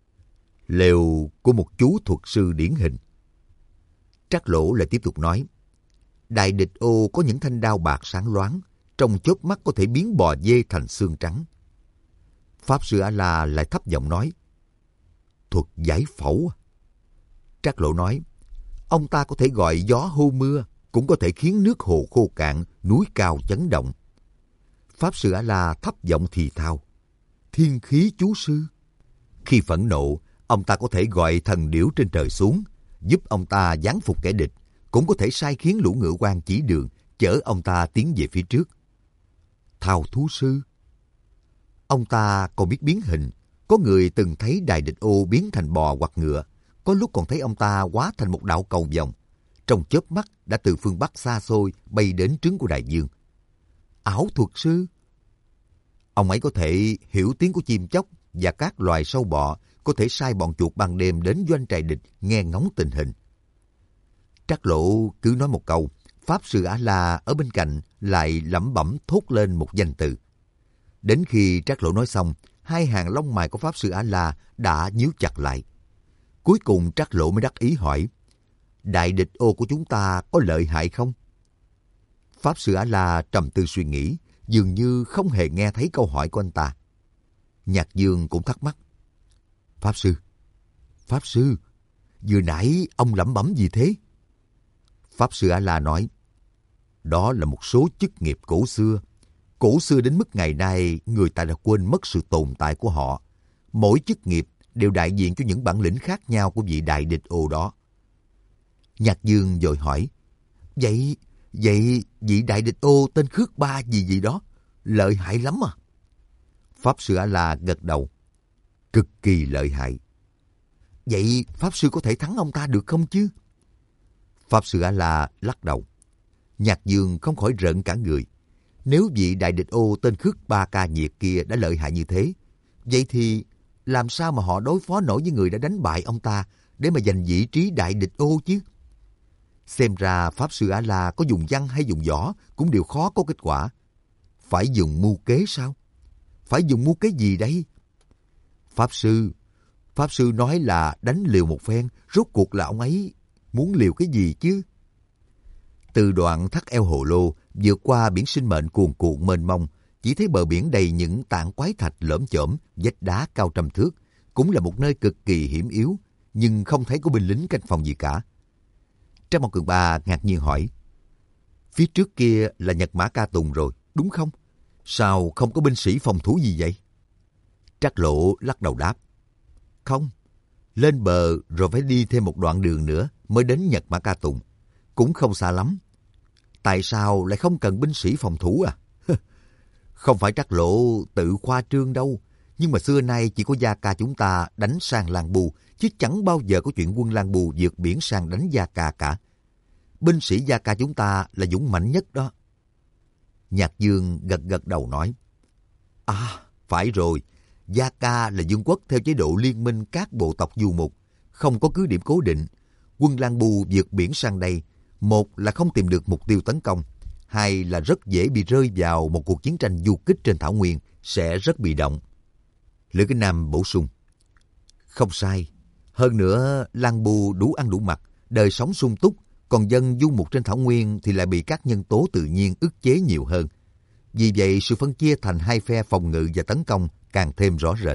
Lều của một chú thuật sư điển hình. Trắc Lỗ lại tiếp tục nói. Đại địch ô có những thanh đao bạc sáng loáng, trong chớp mắt có thể biến bò dê thành xương trắng. Pháp Sư A-la lại thấp giọng nói. Thuật giải phẫu. Trắc Lỗ nói. Ông ta có thể gọi gió hô mưa, cũng có thể khiến nước hồ khô cạn, núi cao chấn động. Pháp Sư A-la thấp giọng thì thào. Thiên khí chú sư. Khi phẫn nộ, ông ta có thể gọi thần điểu trên trời xuống, giúp ông ta giáng phục kẻ địch, cũng có thể sai khiến lũ ngựa quan chỉ đường, chở ông ta tiến về phía trước. Thao thú sư. Ông ta còn biết biến hình, có người từng thấy đại địch ô biến thành bò hoặc ngựa, có lúc còn thấy ông ta hóa thành một đạo cầu vồng, trong chớp mắt đã từ phương Bắc xa xôi bay đến trứng của đại dương. Ảo thuật sư? Ông ấy có thể hiểu tiếng của chim chóc và các loài sâu bọ, có thể sai bọn chuột ban đêm đến doanh trại địch nghe ngóng tình hình. Trác Lộ cứ nói một câu, Pháp Sư A-la ở bên cạnh lại lẩm bẩm thốt lên một danh từ. Đến khi Trác Lộ nói xong, hai hàng lông mày của Pháp Sư A-la đã nhíu chặt lại. Cuối cùng Trác Lộ mới đắc ý hỏi, đại địch ô của chúng ta có lợi hại không? Pháp Sư A-la trầm tư suy nghĩ, dường như không hề nghe thấy câu hỏi của anh ta. Nhạc Dương cũng thắc mắc. Pháp Sư, Pháp Sư, vừa nãy ông lẩm bẩm gì thế? Pháp Sư A-la nói, đó là một số chức nghiệp cổ xưa. Cổ xưa đến mức ngày nay người ta đã quên mất sự tồn tại của họ. Mỗi chức nghiệp đều đại diện cho những bản lĩnh khác nhau của vị đại địch ô đó. Nhạc Dương vội hỏi, Vậy, vậy vị đại địch ô tên Khước Ba gì gì đó, lợi hại lắm à? Pháp Sư A-la gật đầu, cực kỳ lợi hại. Vậy Pháp Sư có thể thắng ông ta được không chứ? Pháp Sư A-la lắc đầu. Nhạc Dương không khỏi rợn cả người. Nếu vị đại địch ô tên Khước Ba ca nhiệt kia đã lợi hại như thế, vậy thì làm sao mà họ đối phó nổi với người đã đánh bại ông ta để mà giành vị trí đại địch ô chứ? Xem ra Pháp Sư A-la có dùng văn hay dùng võ cũng đều khó có kết quả. Phải dùng mưu kế sao? Phải dùng mưu kế gì đây? Pháp Sư, Pháp Sư nói là đánh liều một phen, rốt cuộc là ông ấy muốn liều cái gì chứ? Từ đoạn thắt eo hồ lô, vượt qua biển sinh mệnh cuồn cuộn mênh mông, chỉ thấy bờ biển đầy những tảng quái thạch lởm chởm, vách đá cao trăm thước, cũng là một nơi cực kỳ hiểm yếu, nhưng không thấy có binh lính canh phòng gì cả. Trang Mộc Cường Ba ngạc nhiên hỏi, phía trước kia là Nhật Mã Ca Tùng rồi, đúng không? Sao không có binh sĩ phòng thủ gì vậy? Trác Lộ lắc đầu đáp, không, lên bờ rồi phải đi thêm một đoạn đường nữa mới đến Nhật Mã Ca Tùng, cũng không xa lắm. Tại sao lại không cần binh sĩ phòng thủ à? Không phải Trác Lộ tự khoa trương đâu, nhưng mà xưa nay chỉ có Gia Ca chúng ta đánh sang Lan Bu, chứ chẳng bao giờ có chuyện quân Lan Bu vượt biển sang đánh Gia Ca cả. Binh sĩ Gia Ca chúng ta là dũng mãnh nhất đó. Nhạc Dương gật gật đầu nói, à, phải rồi, Gia Ca là vương quốc theo chế độ liên minh các bộ tộc du mục, không có cứ điểm cố định. Quân Lan Bu vượt biển sang đây, một là không tìm được mục tiêu tấn công, hai là rất dễ bị rơi vào một cuộc chiến tranh du kích trên thảo nguyên, sẽ rất bị động. Lữ Kinh Nam bổ sung, không sai. Hơn nữa, Lan Bu đủ ăn đủ mặc, đời sống sung túc, còn dân du mục trên thảo nguyên thì lại bị các nhân tố tự nhiên ức chế nhiều hơn. Vì vậy, sự phân chia thành hai phe phòng ngự và tấn công càng thêm rõ rệt.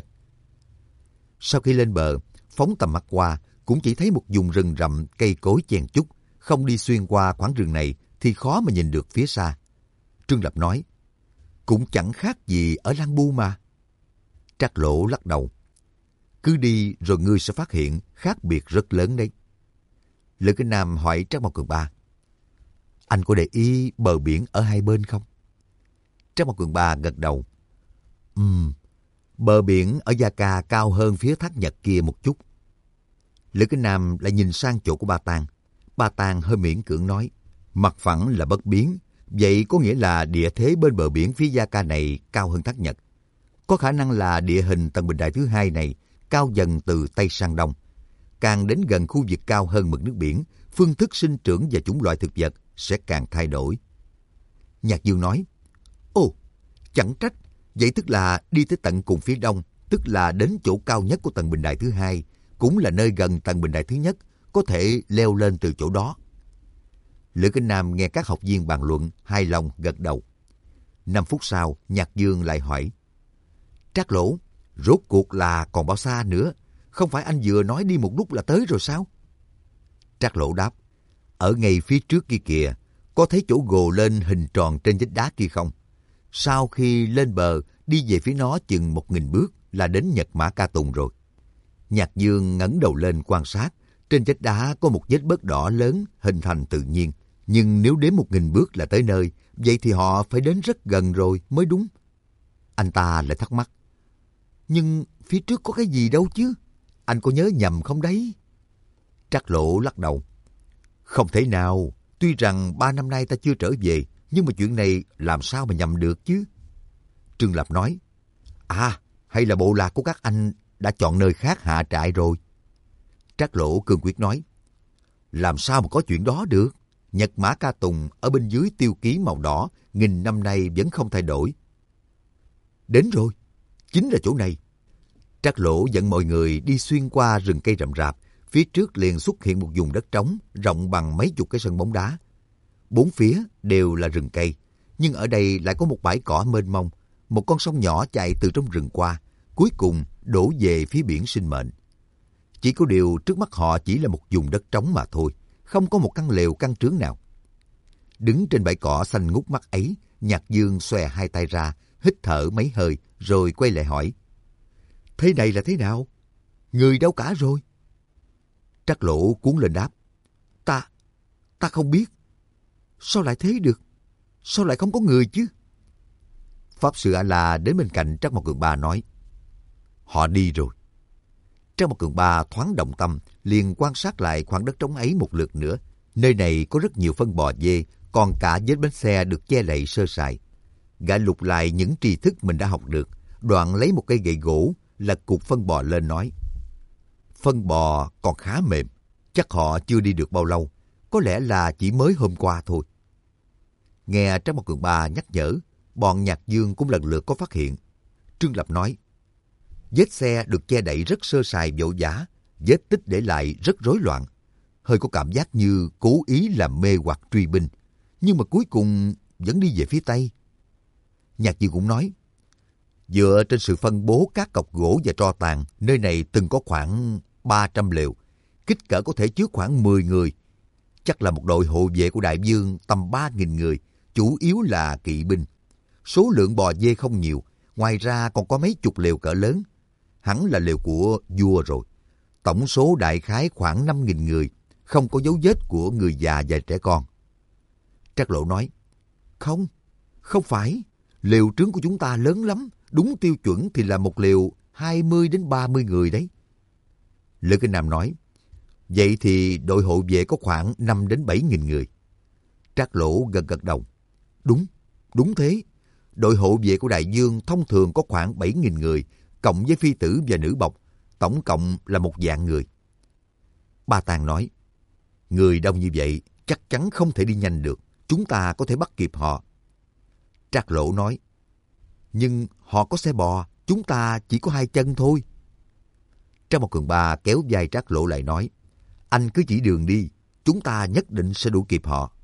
Sau khi lên bờ, phóng tầm mắt qua, cũng chỉ thấy một vùng rừng rậm, cây cối chen chúc, không đi xuyên qua khoảng rừng này thì khó mà nhìn được phía xa. Trương Lập nói, cũng chẳng khác gì ở Lan Bu mà. Trác Lộ lắc đầu, cứ đi rồi ngươi sẽ phát hiện khác biệt rất lớn đấy. Lữ Kinh Nam hỏi Trác Mộc Cường Ba, anh có để ý bờ biển ở hai bên không? Trác Mộc Cường Ba gật đầu, Ừm, bờ biển ở Gia Ca cao hơn phía thác Nhật kia một chút. Lữ Kinh Nam lại nhìn sang chỗ của Ba Tàng. Ba Tàng hơi miễn cưỡng nói, mặt phẳng là bất biến, vậy có nghĩa là địa thế bên bờ biển phía Gia Ca này cao hơn thác Nhật. Có khả năng là địa hình tầng bình đại thứ hai này cao dần từ Tây sang Đông. Càng đến gần khu vực cao hơn mực nước biển, phương thức sinh trưởng và chủng loại thực vật sẽ càng thay đổi. Nhạc Dương nói, ồ, chẳng trách, vậy tức là đi tới tận cùng phía đông, tức là đến chỗ cao nhất của tầng bình đại thứ hai, cũng là nơi gần tầng bình đại thứ nhất, có thể leo lên từ chỗ đó. Lữ Kinh Nam nghe các học viên bàn luận, hài lòng gật đầu. Năm phút sau, Nhạc Dương lại hỏi, Trác Lỗ, rốt cuộc là còn bao xa nữa? Không phải anh vừa nói đi một lúc là tới rồi sao? Trác Lỗ đáp, ở ngay phía trước kia kìa, có thấy chỗ gồ lên hình tròn trên vách đá kia không? Sau khi lên bờ, đi về phía nó chừng một nghìn bước là đến Nhật Mã Ca Tùng rồi. Nhạc Dương ngẩng đầu lên quan sát, trên vách đá có một vết bớt đỏ lớn hình thành tự nhiên. Nhưng nếu đếm một nghìn bước là tới nơi, vậy thì họ phải đến rất gần rồi mới đúng. Anh ta lại thắc mắc, nhưng phía trước có cái gì đâu chứ? Anh có nhớ nhầm không đấy? Trác Lộ lắc đầu, không thể nào, Tuy rằng ba năm nay ta chưa trở về, nhưng mà chuyện này làm sao mà nhầm được chứ? Trương Lập nói, à, hay là bộ lạc của các anh đã chọn nơi khác hạ trại rồi? Trác Lỗ cương quyết nói, làm sao mà có chuyện đó được? Nhật Mã Ca Tùng ở bên dưới tiêu ký màu đỏ, nghìn năm nay vẫn không thay đổi. Đến rồi, chính là chỗ này. Trác Lỗ dẫn mọi người đi xuyên qua rừng cây rậm rạp, phía trước liền xuất hiện một vùng đất trống, rộng bằng mấy chục cái sân bóng đá. Bốn phía đều là rừng cây, nhưng ở đây lại có một bãi cỏ mênh mông, một con sông nhỏ chạy từ trong rừng qua, cuối cùng đổ về phía biển sinh mệnh. Chỉ có điều trước mắt họ chỉ là một vùng đất trống mà thôi, không có một căn lều căn trướng nào. Đứng trên bãi cỏ xanh ngút mắt ấy, Nhạc Dương xòe hai tay ra, hít thở mấy hơi, rồi quay lại hỏi, thế này là thế nào? Người đâu cả rồi? Trác Lỗ cuốn lên đáp, Ta, ta không biết. Sao lại thế được? Sao lại không có người chứ? Pháp Sư A-la đến bên cạnh Trác Mộc Cường Ba nói, họ đi rồi. Trác Mộc Cường Ba thoáng động tâm, liền quan sát lại khoảng đất trống ấy một lượt nữa. Nơi này có rất nhiều phân bò dê, còn cả vết bánh xe được che lậy sơ sài. Gã lục lại những tri thức mình đã học được, đoạn lấy một cây gậy gỗ, lật cục phân bò lên nói, phân bò còn khá mềm, chắc họ chưa đi được bao lâu, có lẽ là chỉ mới hôm qua thôi. Nghe Trác Mộc Cường Ba nhắc nhở, bọn Nhạc Dương cũng lần lượt có phát hiện. Trương Lập nói, vết xe được che đậy rất sơ sài vội vã, vết tích để lại rất rối loạn, hơi có cảm giác như cố ý làm mê hoặc truy binh, nhưng mà cuối cùng vẫn đi về phía Tây. Nhạc Dương cũng nói, dựa trên sự phân bố các cọc gỗ và tro tàn, nơi này từng có khoảng ba trăm lều, kích cỡ có thể chứa khoảng mười người. Chắc là một đội hộ vệ của Đại Vương tầm ba nghìn người, chủ yếu là kỵ binh. Số lượng bò dê không nhiều, ngoài ra còn có mấy chục lều cỡ lớn. Hẳn là lều của vua rồi. Tổng số đại khái khoảng năm nghìn người, không có dấu vết của người già và trẻ con. Trác Lộ nói, không, không phải. Lều trướng của chúng ta lớn lắm, đúng tiêu chuẩn thì là một lều hai mươi đến ba mươi người đấy. Lữ Kinh Nam nói, vậy thì đội hộ vệ có khoảng năm đến bảy nghìn người. Trác Lỗ gật gật đầu. Đúng, đúng thế. Đội hộ vệ của Đại Vương thông thường có khoảng bảy nghìn người, cộng với phi tử và nữ bộc, tổng cộng là một vạn người. Ba Tàng nói, người đông như vậy chắc chắn không thể đi nhanh được, chúng ta có thể bắt kịp họ. Trác Lỗ nói, nhưng họ có xe bò, chúng ta chỉ có hai chân thôi. Trác Mộc Cường Ba kéo vai Trác Lỗ lại nói, anh cứ chỉ đường đi, chúng ta nhất định sẽ đuổi kịp họ.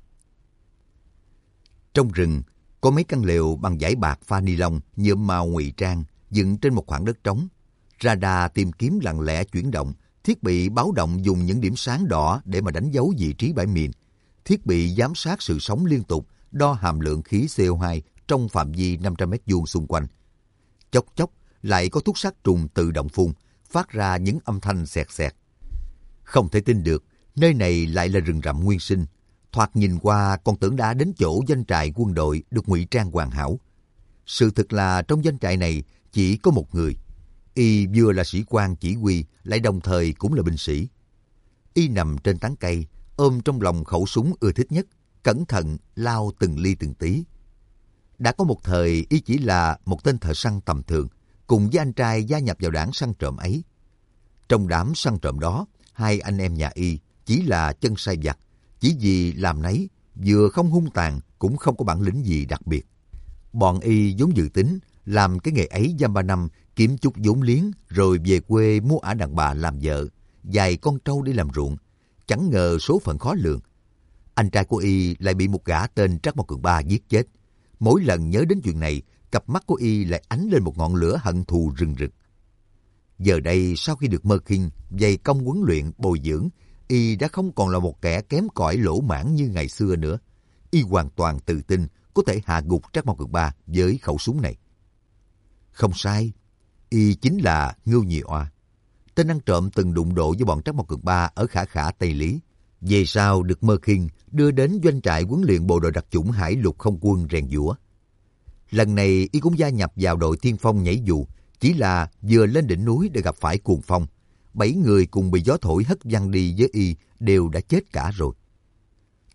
Trong rừng, có mấy căn lều bằng vải bạc pha ni lông nhuộm màu ngụy trang, dựng trên một khoảng đất trống. Radar tìm kiếm lặng lẽ chuyển động, thiết bị báo động dùng những điểm sáng đỏ để mà đánh dấu vị trí bãi mìn. Thiết bị giám sát sự sống liên tục, đo hàm lượng khí xê o hai trong phạm vi năm trăm mét vuông xung quanh. Chốc chốc lại có thuốc sát trùng tự động phun, phát ra những âm thanh xẹt xẹt. Không thể tin được, nơi này lại là rừng rậm nguyên sinh. Thoạt nhìn qua còn tưởng đã đến chỗ doanh trại quân đội được ngụy trang hoàn hảo. Sự thực là trong doanh trại này chỉ có một người. Y vừa là sĩ quan chỉ huy, lại đồng thời cũng là binh sĩ. Y nằm trên tán cây, ôm trong lòng khẩu súng ưa thích nhất, cẩn thận lao từng ly từng tí. Đã có một thời Y chỉ là một tên thợ săn tầm thường, cùng với anh trai gia nhập vào đảng săn trộm ấy. Trong đám săn trộm đó, hai anh em nhà Y chỉ là chân sai vặt, chỉ vì làm nấy, vừa không hung tàn cũng không có bản lĩnh gì đặc biệt. Bọn Y vốn dự tính làm cái nghề ấy dăm ba năm, kiếm chút vốn liếng rồi về quê mua ả đàn bà làm vợ, dạy con trâu để làm ruộng. Chẳng ngờ số phận khó lường. Anh trai của Y lại bị một gã tên Trác Mộc Cường Ba giết chết. Mỗi lần nhớ đến chuyện này, cặp mắt của Y lại ánh lên một ngọn lửa hận thù rừng rực. Giờ đây sau khi được Mơ Kinh dày công huấn luyện bồi dưỡng, Y đã không còn là một kẻ kém cỏi lỗ mãn như ngày xưa nữa. Y hoàn toàn tự tin có thể hạ gục Trác Mộc Cường Ba với khẩu súng này. Không sai, Y chính là Ngưu Nhị Oa, tên ăn trộm từng đụng độ với bọn Trác Mộc Cường Ba ở Khả Khả Tây Lý. Về sau được Mơ Kinh đưa đến doanh trại huấn luyện bộ đội đặc chủng Hải Lục Không Quân rèn giũa. Lần này Y cũng gia nhập vào đội tiên phong nhảy dù, chỉ là vừa lên đỉnh núi để gặp phải cuồng phong. Bảy người cùng bị gió thổi hất văng đi với Y đều đã chết cả rồi.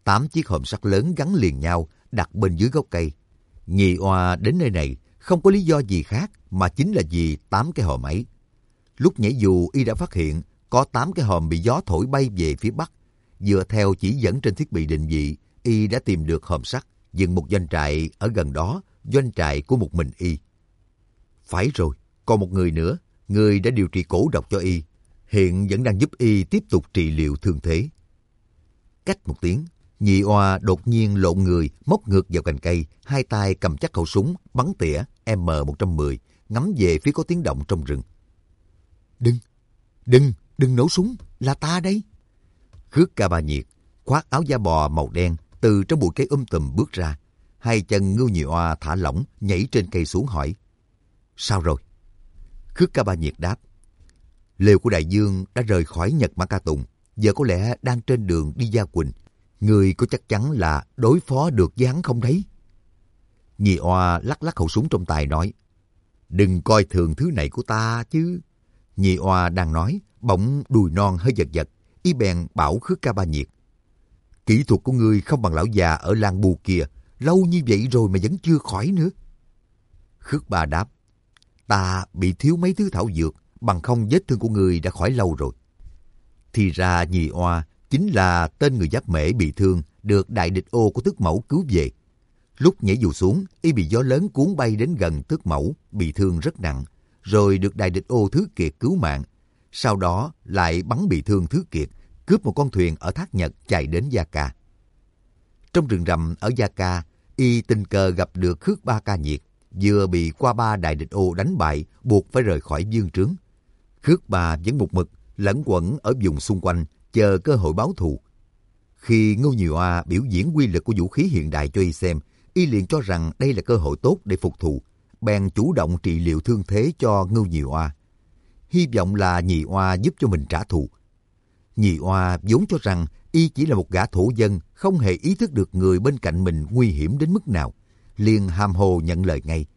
Tám chiếc hòm sắt lớn gắn liền nhau, đặt bên dưới gốc cây. Nhị oa đến nơi này không có lý do gì khác mà chính là vì tám cái hòm ấy. Lúc nhảy dù y đã phát hiện có tám cái hòm bị gió thổi bay về phía bắc. Dựa theo chỉ dẫn trên thiết bị định vị, y đã tìm được hòm sắt, dựng một doanh trại ở gần đó, doanh trại của một mình y. Phải rồi, còn một người nữa, người đã điều trị cổ độc cho y, hiện vẫn đang giúp y tiếp tục trị liệu thương thế. Cách một tiếng, nhị oa đột nhiên lộn người, móc ngược vào cành cây, hai tay cầm chắc khẩu súng, bắn tỉa M một trăm mười, ngắm về phía có tiếng động trong rừng. Đừng, đừng, đừng nổ súng, là ta đây. Khước Ca Ba Nhiệt khoác áo da bò màu đen từ trong bụi cây um tùm bước ra, hai chân Ngưu Nhị Oa thả lỏng nhảy trên cây xuống hỏi: Sao rồi? Khước Ca Ba Nhiệt đáp: Lều của đại dương đã rời khỏi Nhật Mã Ca Tùng, giờ có lẽ đang trên đường đi Gia Quỳnh. Người có chắc chắn là đối phó được với hắn không đấy? Nhị Oa lắc lắc khẩu súng trong tay nói: Đừng coi thường thứ này của ta chứ. Nhị Oa đang nói, bỗng đùi non hơi giật giật, y bèn bảo Khước Ca Ba Nhiệt: Kỹ thuật của ngươi không bằng lão già ở Lan Bu kia, lâu như vậy rồi mà vẫn chưa khỏi nữa. Khước Ba đáp: Ta bị thiếu mấy thứ thảo dược, bằng không vết thương của ngươi đã khỏi lâu rồi. Thì ra Nhị Oa chính là tên người Giáp Mễ bị thương được đại địch ô của Tước Mẫu cứu về. Lúc nhảy dù xuống, y bị gió lớn cuốn bay đến gần Tước Mẫu, bị thương rất nặng, rồi được đại địch ô Thứ Kiệt cứu mạng. Sau đó lại bắn bị thương Thứ Kiệt, cướp một con thuyền ở Thác Nhật chạy đến Gia Ca. Trong rừng rậm ở Gia Ca, y tình cờ gặp được Khước Ba Ca Nhiệt, vừa bị qua ba đại địch ô đánh bại, buộc phải rời khỏi vương trướng. Khước Ba vẫn một mực lẫn quẩn ở vùng xung quanh, chờ cơ hội báo thù. Khi Ngưu Nhị Oa biểu diễn quy lực của vũ khí hiện đại cho y xem, y liền cho rằng đây là cơ hội tốt để phục thù, bèn chủ động trị liệu thương thế cho Ngưu Nhị Oa, hy vọng là Nhị Oa giúp cho mình trả thù. Nhị Oa vốn cho rằng y chỉ là một gã thổ dân, không hề ý thức được người bên cạnh mình nguy hiểm đến mức nào, liền hàm hồ nhận lời ngay.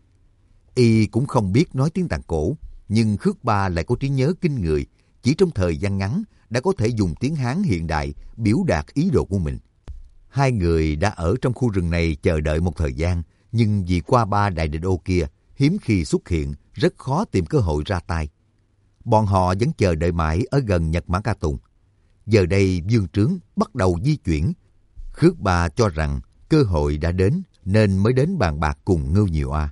Y cũng không biết nói tiếng Tàn Cổ, nhưng Khước Ba lại có trí nhớ kinh người, chỉ trong thời gian ngắn đã có thể dùng tiếng Hán hiện đại biểu đạt ý đồ của mình. Hai người đã ở trong khu rừng này chờ đợi một thời gian, nhưng vì qua ba đại địch ô kia hiếm khi xuất hiện, rất khó tìm cơ hội ra tay. Bọn họ vẫn chờ đợi mãi ở gần Nhật Mã Ca Tùng. Giờ đây vương trướng bắt đầu di chuyển. Khước Ba cho rằng cơ hội đã đến nên mới đến bàn bạc cùng Ngưu Nhị Oa.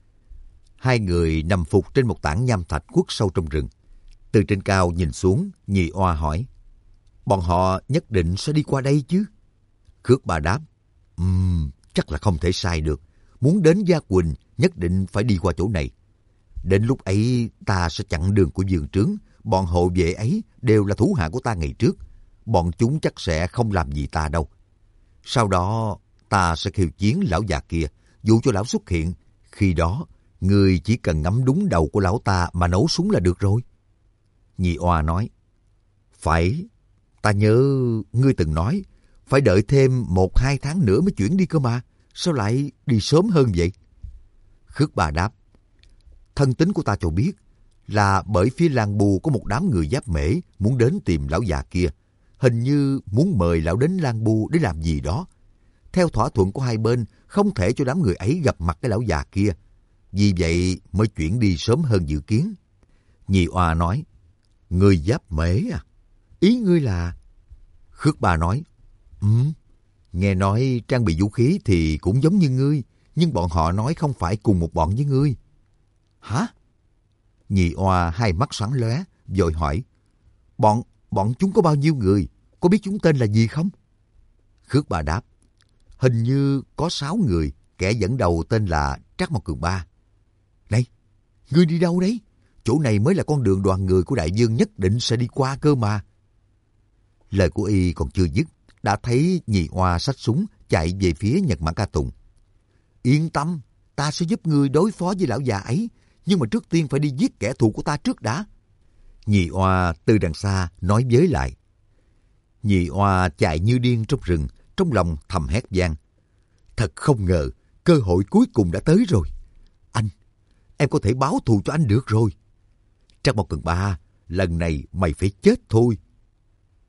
Hai người nằm phục trên một tảng nham thạch khuất sâu trong rừng. Từ trên cao nhìn xuống, Nhị Oa hỏi: Bọn họ nhất định sẽ đi qua đây chứ? Khước Ba đáp: Ừm, chắc là không thể sai được. Muốn đến Gia Quỳnh nhất định phải đi qua chỗ này. Đến lúc ấy ta sẽ chặn đường của vương trướng. Bọn hộ vệ ấy đều là thủ hạ của ta ngày trước. Bọn chúng chắc sẽ không làm gì ta đâu. Sau đó ta sẽ khiêu chiến lão già kia, dụ cho lão xuất hiện. Khi đó, người chỉ cần ngắm đúng đầu của lão ta mà nổ súng là được rồi. Nhị Oa nói: Phải, ta nhớ ngươi từng nói phải đợi thêm một hai tháng nữa mới chuyển đi cơ mà. Sao lại đi sớm hơn vậy? Khước Ba đáp: Thân tính của ta cho biết là bởi phía Lan Bu có một đám người Giáp Mễ muốn đến tìm lão già kia. Hình như muốn mời lão đến Lan Bu để làm gì đó. Theo thỏa thuận của hai bên, không thể cho đám người ấy gặp mặt cái lão già kia. Vì vậy mới chuyển đi sớm hơn dự kiến. Nhị Oa nói: Người Giáp Mễ à? Ý ngươi là... Khước Ba nói: Ừ, nghe nói trang bị vũ khí thì cũng giống như ngươi, nhưng bọn họ nói không phải cùng một bọn với ngươi. Hả? Nhị Oa hai mắt sáng lóe, vội hỏi: Bọn, bọn chúng có bao nhiêu người? Có biết chúng tên là gì không? Khước Ba đáp: Hình như có sáu người, kẻ dẫn đầu tên là Trác Mộc Cường Ba. Này, ngươi đi đâu đấy? Chỗ này mới là con đường đoàn người của đại vương nhất định sẽ đi qua cơ mà. Lời của y còn chưa dứt, đã thấy Nhị Oa xách súng chạy về phía Nhật Mã Ca Tùng. Yên tâm, ta sẽ giúp ngươi đối phó với lão già ấy, nhưng mà trước tiên phải đi giết kẻ thù của ta trước đã. Nhị Oa từ đằng xa nói với lại. Nhị Oa chạy như điên trong rừng, trong lòng thầm hét vang: Thật không ngờ, cơ hội cuối cùng đã tới rồi. Anh, em có thể báo thù cho anh được rồi. Trác Mộc Cường Ba, lần này mày phải chết thôi.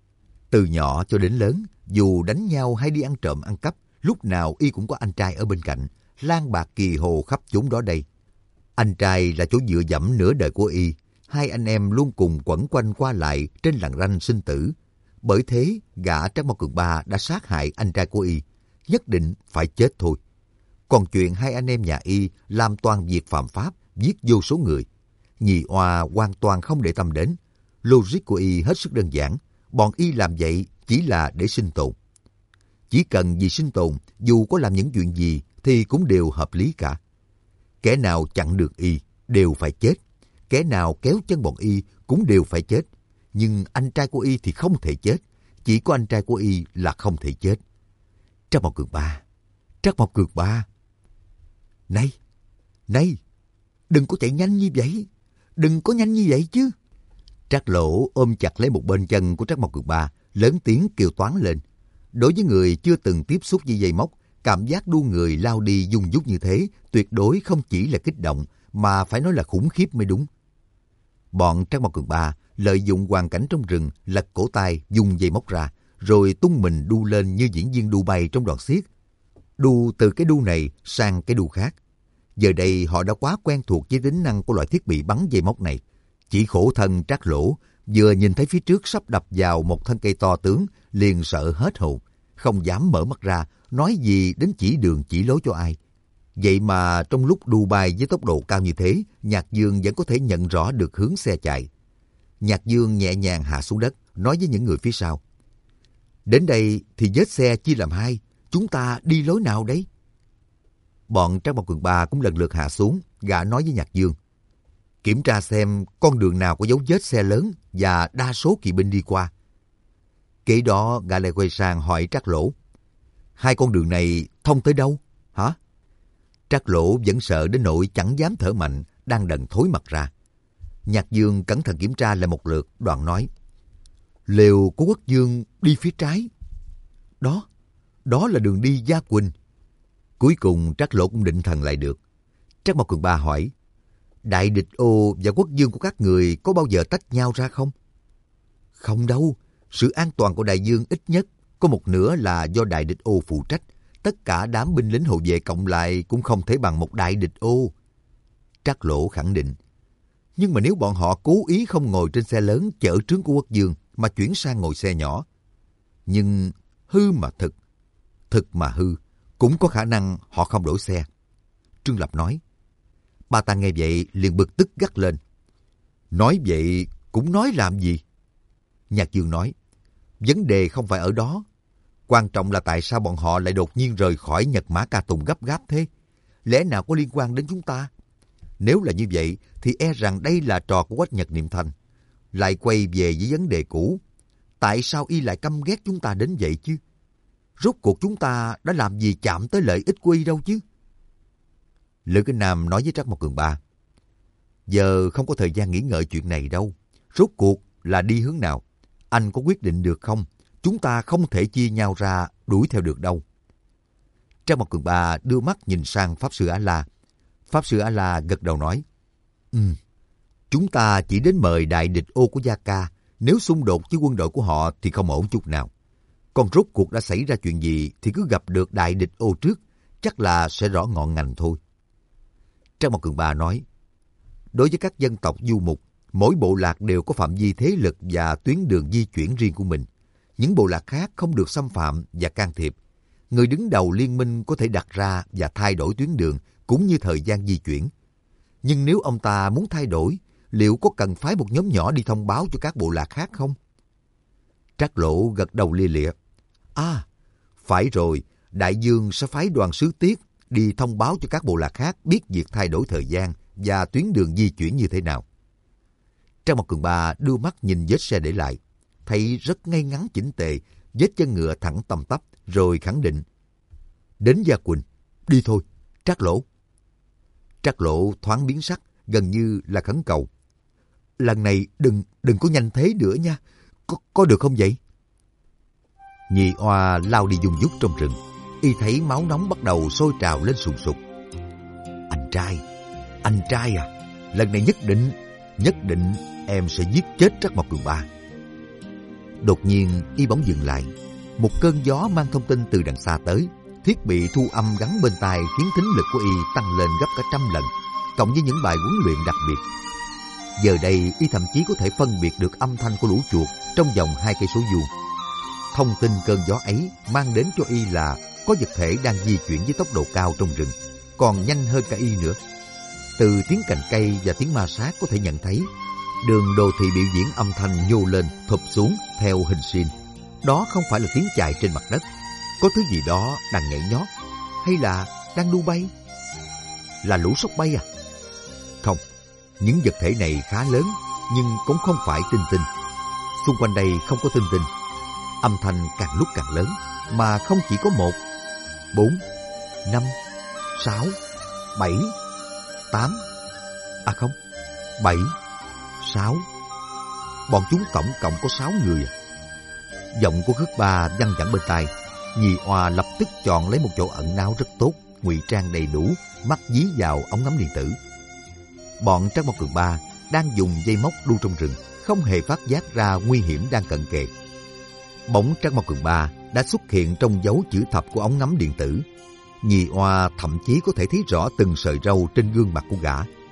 Từ nhỏ cho đến lớn, dù đánh nhau hay đi ăn trộm ăn cắp, lúc nào y cũng có anh trai ở bên cạnh, lang bạc kỳ hồ khắp chốn đó đây. Anh trai là chỗ dựa dẫm nửa đời của y, hai anh em luôn cùng quẩn quanh qua lại trên lằn ranh sinh tử. Bởi thế, gã Trác Mao Cường Ba đã sát hại anh trai của y, nhất định phải chết thôi. Còn chuyện hai anh em nhà y làm toàn việc phạm pháp, giết vô số người, Nhị Oa hoàn toàn không để tâm đến. Logic của y hết sức đơn giản, bọn y làm vậy chỉ là để sinh tồn. Chỉ cần vì sinh tồn, dù có làm những chuyện gì thì cũng đều hợp lý cả. Kẻ nào chặn được y đều phải chết, kẻ nào kéo chân bọn y cũng đều phải chết. Nhưng anh trai của y thì không thể chết, chỉ có anh trai của y là không thể chết. Trác Mao Cường Ba, Trác Mao Cường Ba. Này, này, đừng có chạy nhanh như vậy, đừng có nhanh như vậy chứ. Trác Lỗ ôm chặt lấy một bên chân của Trác Mao Cường Ba, lớn tiếng kêu toán lên. Đối với người chưa từng tiếp xúc với dây móc, cảm giác đu người lao đi dung dút như thế tuyệt đối không chỉ là kích động, mà phải nói là khủng khiếp mới đúng. Bọn Trác Mao Cường Ba lợi dụng hoàn cảnh trong rừng, lật cổ tay dùng dây móc ra, rồi tung mình đu lên như diễn viên đu bay trong đoàn xiếc. Đu từ cái đu này sang cái đu khác. Giờ đây họ đã quá quen thuộc với tính năng của loại thiết bị bắn dây móc này. Chỉ khổ thân Trác Lỗ vừa nhìn thấy phía trước sắp đập vào một thân cây to tướng, liền sợ hết hồn, không dám mở mắt ra, nói gì đến chỉ đường chỉ lối cho ai. Vậy mà trong lúc đu bay với tốc độ cao như thế, Nhạc Dương vẫn có thể nhận rõ được hướng xe chạy. Nhạc Dương nhẹ nhàng hạ xuống đất, nói với những người phía sau. Đến đây thì vết xe chia làm hai, chúng ta đi lối nào đấy? Bọn Trác Mao Cường Ba cũng lần lượt hạ xuống, gã nói với Nhạc Dương. Kiểm tra xem con đường nào có dấu vết xe lớn và đa số kỵ binh đi qua. Kế đó gã lại quay sang hỏi Trác Lỗ. Hai con đường này thông tới đâu? Hả? Trác Lỗ vẫn sợ đến nỗi chẳng dám thở mạnh, đang đần thối mặt ra. Nhạc Dương cẩn thận kiểm tra lại một lượt, đoạn nói. Lều của Quốc Dương đi phía trái. Đó, đó là đường đi Gia Quỳnh. Cuối cùng Trác Lỗ cũng định thần lại được. Trác Mao Cường Ba hỏi. Đại địch ô và Quốc Dương của các người có bao giờ tách nhau ra không? Không đâu, sự an toàn của Đại Dương ít nhất có một nửa là do Đại địch ô phụ trách. Tất cả đám binh lính hộ vệ cộng lại cũng không thể bằng một Đại địch ô. Trác Lỗ khẳng định. Nhưng mà nếu bọn họ cố ý không ngồi trên xe lớn chở trướng của Quốc Dương mà chuyển sang ngồi xe nhỏ. Nhưng hư mà thực, thực mà hư, cũng có khả năng họ không đổi xe. Trương Lập nói. Ba ta nghe vậy liền bực tức gắt lên. Nói vậy cũng nói làm gì? Nhạc Dương nói. Vấn đề không phải ở đó. Quan trọng là tại sao bọn họ lại đột nhiên rời khỏi Nhật Mã Ca Tùng gấp gáp thế? Lẽ nào có liên quan đến chúng ta? Nếu là như vậy thì e rằng đây là trò của Quách Nhật Niệm Thanh. Lại quay về với vấn đề cũ. Tại sao y lại căm ghét chúng ta đến vậy chứ? Rốt cuộc chúng ta đã làm gì chạm tới lợi ích của y đâu chứ? Lữ Kinh Nam nói với Trác Mao Cường Ba. Giờ không có thời gian nghĩ ngợi chuyện này đâu. Rốt cuộc là đi hướng nào? Anh có quyết định được không? Chúng ta không thể chia nhau ra đuổi theo được đâu. Trác Mao Cường Ba đưa mắt nhìn sang Pháp Sư A-La. Pháp Sư A-La gật đầu nói. Ừ, chúng ta chỉ đến mời đại địch ô của Gia Ca. Nếu xung đột với quân đội của họ thì không ổn chút nào. Còn rốt cuộc đã xảy ra chuyện gì thì cứ gặp được đại địch ô trước, chắc là sẽ rõ ngọn ngành thôi. Trác Mao Cường Ba nói. Đối với các dân tộc du mục, mỗi bộ lạc đều có phạm vi thế lực và tuyến đường di chuyển riêng của mình. Những bộ lạc khác không được xâm phạm và can thiệp. Người đứng đầu liên minh có thể đặt ra và thay đổi tuyến đường cũng như thời gian di chuyển. Nhưng nếu ông ta muốn thay đổi, liệu có cần phái một nhóm nhỏ đi thông báo cho các bộ lạc khác không? Trác Lỗ gật đầu lia lịa. À, phải rồi, Đại Dương sẽ phái đoàn sứ tiết đi thông báo cho các bộ lạc khác biết việc thay đổi thời gian và tuyến đường di chuyển như thế nào. Trác Mao Cường Ba đưa mắt nhìn vết xe để lại, thấy rất ngay ngắn chỉnh tề, vết chân ngựa thẳng tầm tắp, rồi khẳng định. Đến Gia Quỳnh, đi thôi, Trác Lỗ. Trác Lỗ thoáng biến sắc, gần như là khẩn cầu. Lần này đừng đừng có nhanh thế nữa nha, có, có được không vậy? Nhị Oa lao đi dùng dút trong rừng, y thấy máu nóng bắt đầu sôi trào lên sùng sục. Anh trai, anh trai à, lần này nhất định, nhất định em sẽ giết chết Trác Mao Cường Ba. Đột nhiên y bỗng dừng lại. Một cơn gió mang thông tin từ đằng xa tới. Thiết bị thu âm gắn bên tai khiến thính lực của y tăng lên gấp cả trăm lần, cộng với những bài huấn luyện đặc biệt. Giờ đây y thậm chí có thể phân biệt được âm thanh của lũ chuột trong vòng hai cây số vuông. Thông tin cơn gió ấy mang đến cho y là có vật thể đang di chuyển với tốc độ cao trong rừng, còn nhanh hơn cả y nữa. Từ tiếng cành cây và tiếng ma sát có thể nhận thấy đường đồ thị biểu diễn âm thanh nhô lên, thụp xuống theo hình sin. Đó không phải là tiếng chài trên mặt đất. Có thứ gì đó đang nhảy nhót, hay là đang đu bay? Là lũ sóc bay à? Không, những vật thể này khá lớn, nhưng cũng không phải tinh tinh. Xung quanh đây không có tinh tinh. Âm thanh càng lúc càng lớn, mà không chỉ có một, bốn, năm, sáu, bảy, tám. À không, bảy, sáu. Bọn chúng tổng cộng có sáu người à. Giọng của Khước Ba văng vẳng bên tai. Nhì Oa lập tức chọn lấy một chỗ ẩn náu rất tốt, ngụy trang đầy đủ, mắt dí vào ống ngắm điện tử. Bọn Trắc Mộc Cường Ba đang dùng dây móc đu trong rừng, không hề phát giác ra nguy hiểm đang cận kề. Bóng Trắc Mộc Cường Ba đã xuất hiện trong dấu chữ thập của ống ngắm điện tử. Nhì Oa thậm chí có thể thấy rõ từng sợi râu trên gương mặt của gã.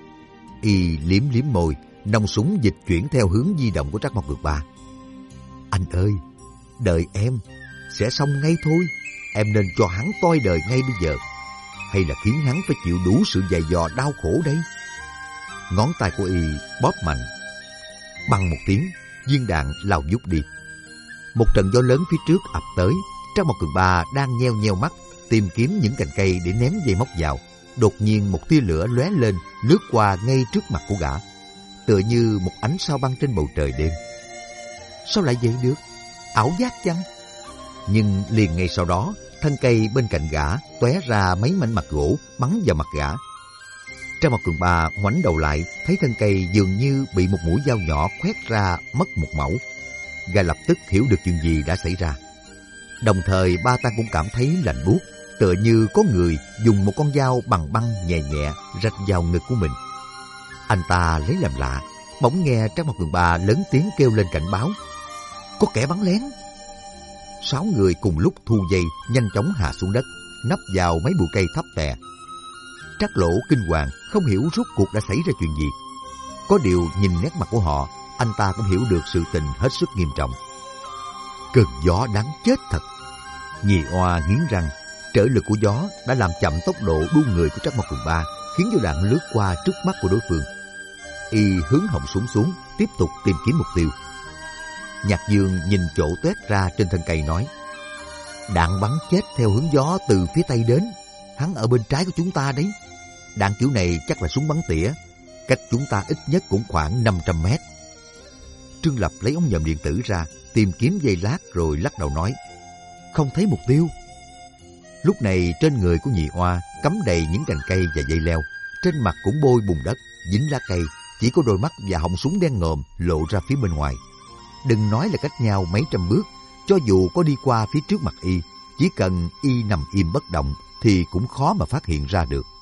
Y liếm liếm môi, nòng súng dịch chuyển theo hướng di động của Trắc Mộc Cường Ba. Anh ơi, đợi em, sẽ xong ngay thôi. Em nên cho hắn toi đời ngay bây giờ, hay là khiến hắn phải chịu đủ sự dày dò đau khổ đây? Ngón tay của y bóp mạnh. Bằng một tiếng, viên đạn lao vút đi. Một trận gió lớn phía trước ập tới. Trắc Mộc Cường Ba đang nheo nheo mắt tìm kiếm những cành cây để ném dây móc vào. Đột nhiên một tia lửa lóe lên, lướt qua ngay trước mặt của gã, tựa như một ánh sao băng trên bầu trời đêm. Sao lại vậy được? Ảo giác chăng? Nhưng liền ngay sau đó, thân cây bên cạnh gã tóe ra mấy mảnh mặt gỗ bắn vào mặt gã. Trắc Mộc Cường Ba ngoảnh đầu lại, thấy thân cây dường như bị một mũi dao nhỏ khoét ra mất một mẩu. Gã lập tức hiểu được chuyện gì đã xảy ra. Đồng thời ba ta cũng cảm thấy lạnh buốt, tựa như có người dùng một con dao bằng băng nhẹ nhẹ rạch vào ngực của mình. Anh ta lấy làm lạ, bỗng nghe Trắc Mộc Cường Ba lớn tiếng kêu lên cảnh báo. Có kẻ bắn lén! Sáu người cùng lúc thu dây, nhanh chóng hạ xuống đất, nấp vào mấy bụi cây thấp tè. Trắc Lỗ kinh hoàng, không hiểu rốt cuộc đã xảy ra chuyện gì. Có điều nhìn nét mặt của họ, anh ta cũng hiểu được sự tình hết sức nghiêm trọng. Cơn gió đáng chết thật. Nhì Oa nghiến răng, trở lực của gió đã làm chậm tốc độ đu người của Trắc Mộc Cường Ba, khiến cho đạn lướt qua trước mắt của đối phương. Y hướng họng súng xuống, tiếp tục tìm kiếm mục tiêu. Nhạc Dương nhìn chỗ toét ra trên thân cây nói, đạn bắn chết theo hướng gió từ phía tây đến. Hắn ở bên trái của chúng ta đấy. Đạn kiểu này chắc là súng bắn tỉa, cách chúng ta ít nhất cũng khoảng năm trăm mét. Trương Lập lấy ống nhòm điện tử ra, tìm kiếm giây lát rồi lắc đầu nói, không thấy mục tiêu. Lúc này trên người của Nhị Oa cắm đầy những cành cây và dây leo, trên mặt cũng bôi bùn đất, dính lá cây, chỉ có đôi mắt và họng súng đen ngòm lộ ra phía bên ngoài. Đừng nói là cách nhau mấy trăm bước, cho dù có đi qua phía trước mặt y, chỉ cần y nằm im bất động thì cũng khó mà phát hiện ra được.